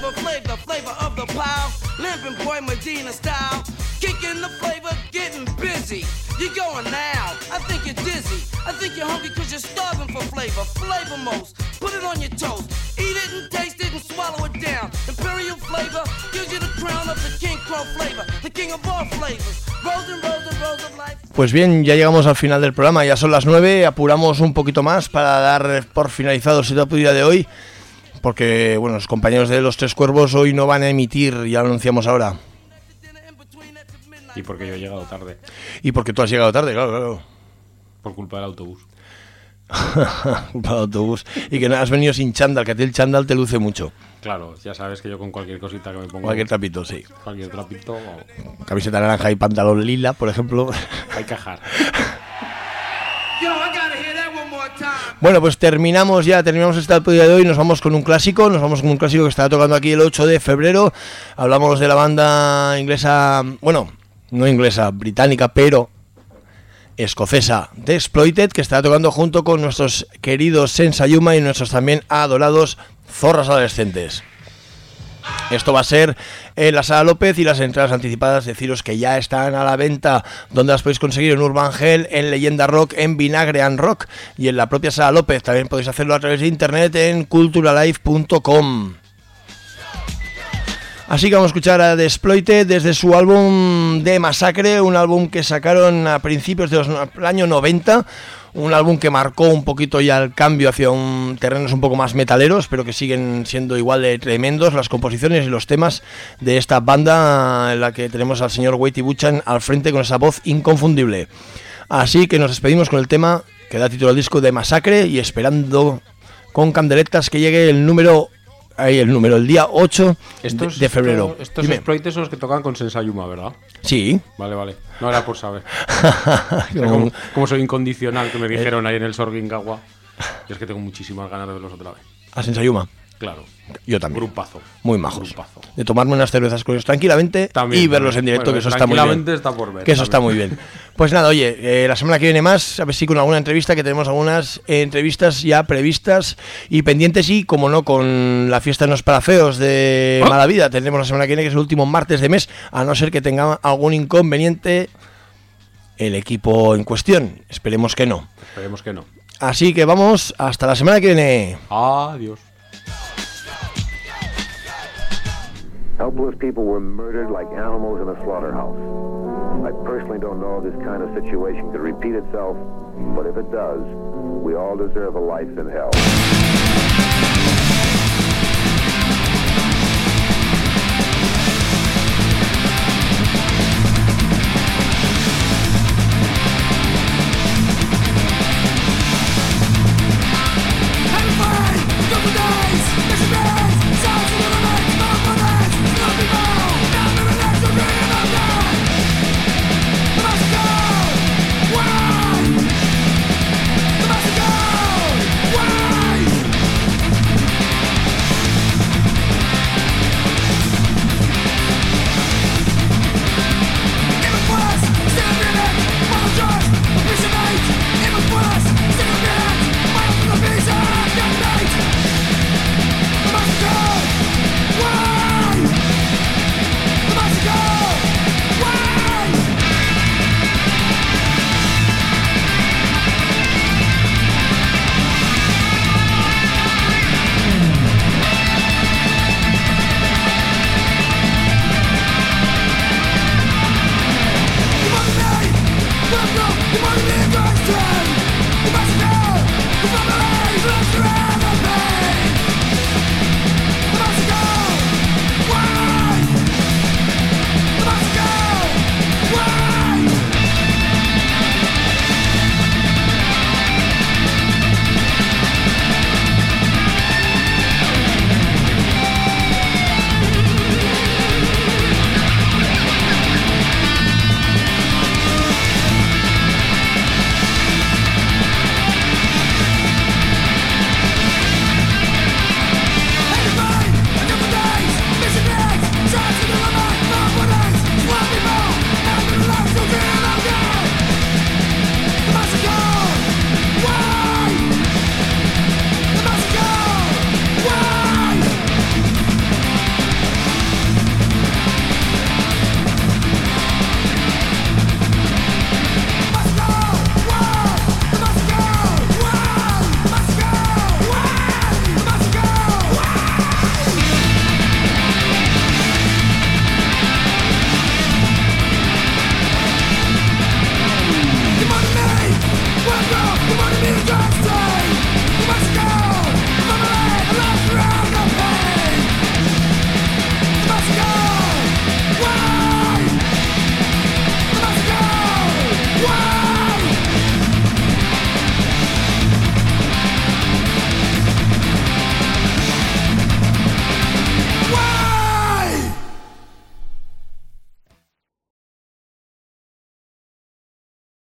Flavor Flav, the flavor of the pile. Limpin' boy Medina style. Kicking the flavor, getting busy. You're going now, I think you're dizzy. I think you're hungry cause you're starving for flavor. Flavor most, put it on your toast. Eat it and taste it and swallow it down. Imperial flavor gives you the crown of the King Crow flavor. The king of all flavors. Rolls and rolls and rolls of life. Pues bien, ya llegamos al final del programa, ya son las nueve, apuramos un poquito más para dar por finalizado el setup día de hoy, porque bueno, los compañeros de Los Tres Cuervos hoy no van a emitir, ya lo anunciamos ahora. Y porque yo he llegado tarde. Y porque tú has llegado tarde, claro, claro. Por culpa del autobús. Culpa del autobús. Y que no has venido sin chándal, que a ti el chándal te luce mucho. Claro, ya sabes que yo con cualquier cosita que me pongo... Cualquier trapito, sí. Cualquier trapito... O... Camiseta naranja y pantalón lila, por ejemplo. Hay que cajar. Bueno, pues terminamos ya, terminamos este día de hoy, nos vamos con un clásico, nos vamos con un clásico que estará tocando aquí el ocho de febrero. Hablamos de la banda inglesa, bueno, no inglesa, británica, pero escocesa, The Exploited, que estará tocando junto con nuestros queridos Sensa Yuma y nuestros también adorados Zorras Adolescentes. Esto va a ser en la Sala López y las entradas anticipadas, deciros que ya están a la venta, donde las podéis conseguir en Urban Hell, en Leyenda Rock, en Vinagre and Rock y en la propia Sala López. También podéis hacerlo a través de internet en culturalife punto com. Así que vamos a escuchar a The Exploited desde su álbum de Masacre, un álbum que sacaron a principios del año noventa, un álbum que marcó un poquito ya el cambio hacia un terrenos un poco más metaleros, pero que siguen siendo igual de tremendos las composiciones y los temas de esta banda en la que tenemos al señor Whitey Buchan al frente con esa voz inconfundible. Así que nos despedimos con el tema que da título al disco de Masacre y esperando con candeletas que llegue el número... Ahí el número, el día ocho estos, de, de febrero. Esto, estos exploites son los que tocan con Sensa Yuma, ¿verdad? Sí. Vale, vale. No era por saber. como, como soy incondicional, que me dijeron ahí en el Sorgingawa. Y es que tengo muchísimas ganas de verlos otra vez. ¿A Sensa Yuma? Claro. Yo también. Grupazo. Muy majos. Grupazo. De tomarme unas cervezas con ellos tranquilamente también, y verlos en directo, bueno, que eso está muy bien. Tranquilamente está por ver. Que eso está muy bien. Pues nada, oye, eh, la semana que viene más, a ver si con alguna entrevista, que tenemos algunas eh, entrevistas ya previstas y pendientes, y como no, con la fiesta de los parafeos de ¿Oh? Mala Vida, tendremos la semana que viene, que es el último martes de mes, a no ser que tenga algún inconveniente el equipo en cuestión. Esperemos que no. Esperemos que no. Así que vamos, hasta la semana que viene. Adiós. Helpless people were murdered like animals in a slaughterhouse. I personally don't know if this kind of situation could repeat itself, but if it does, we all deserve a life in hell.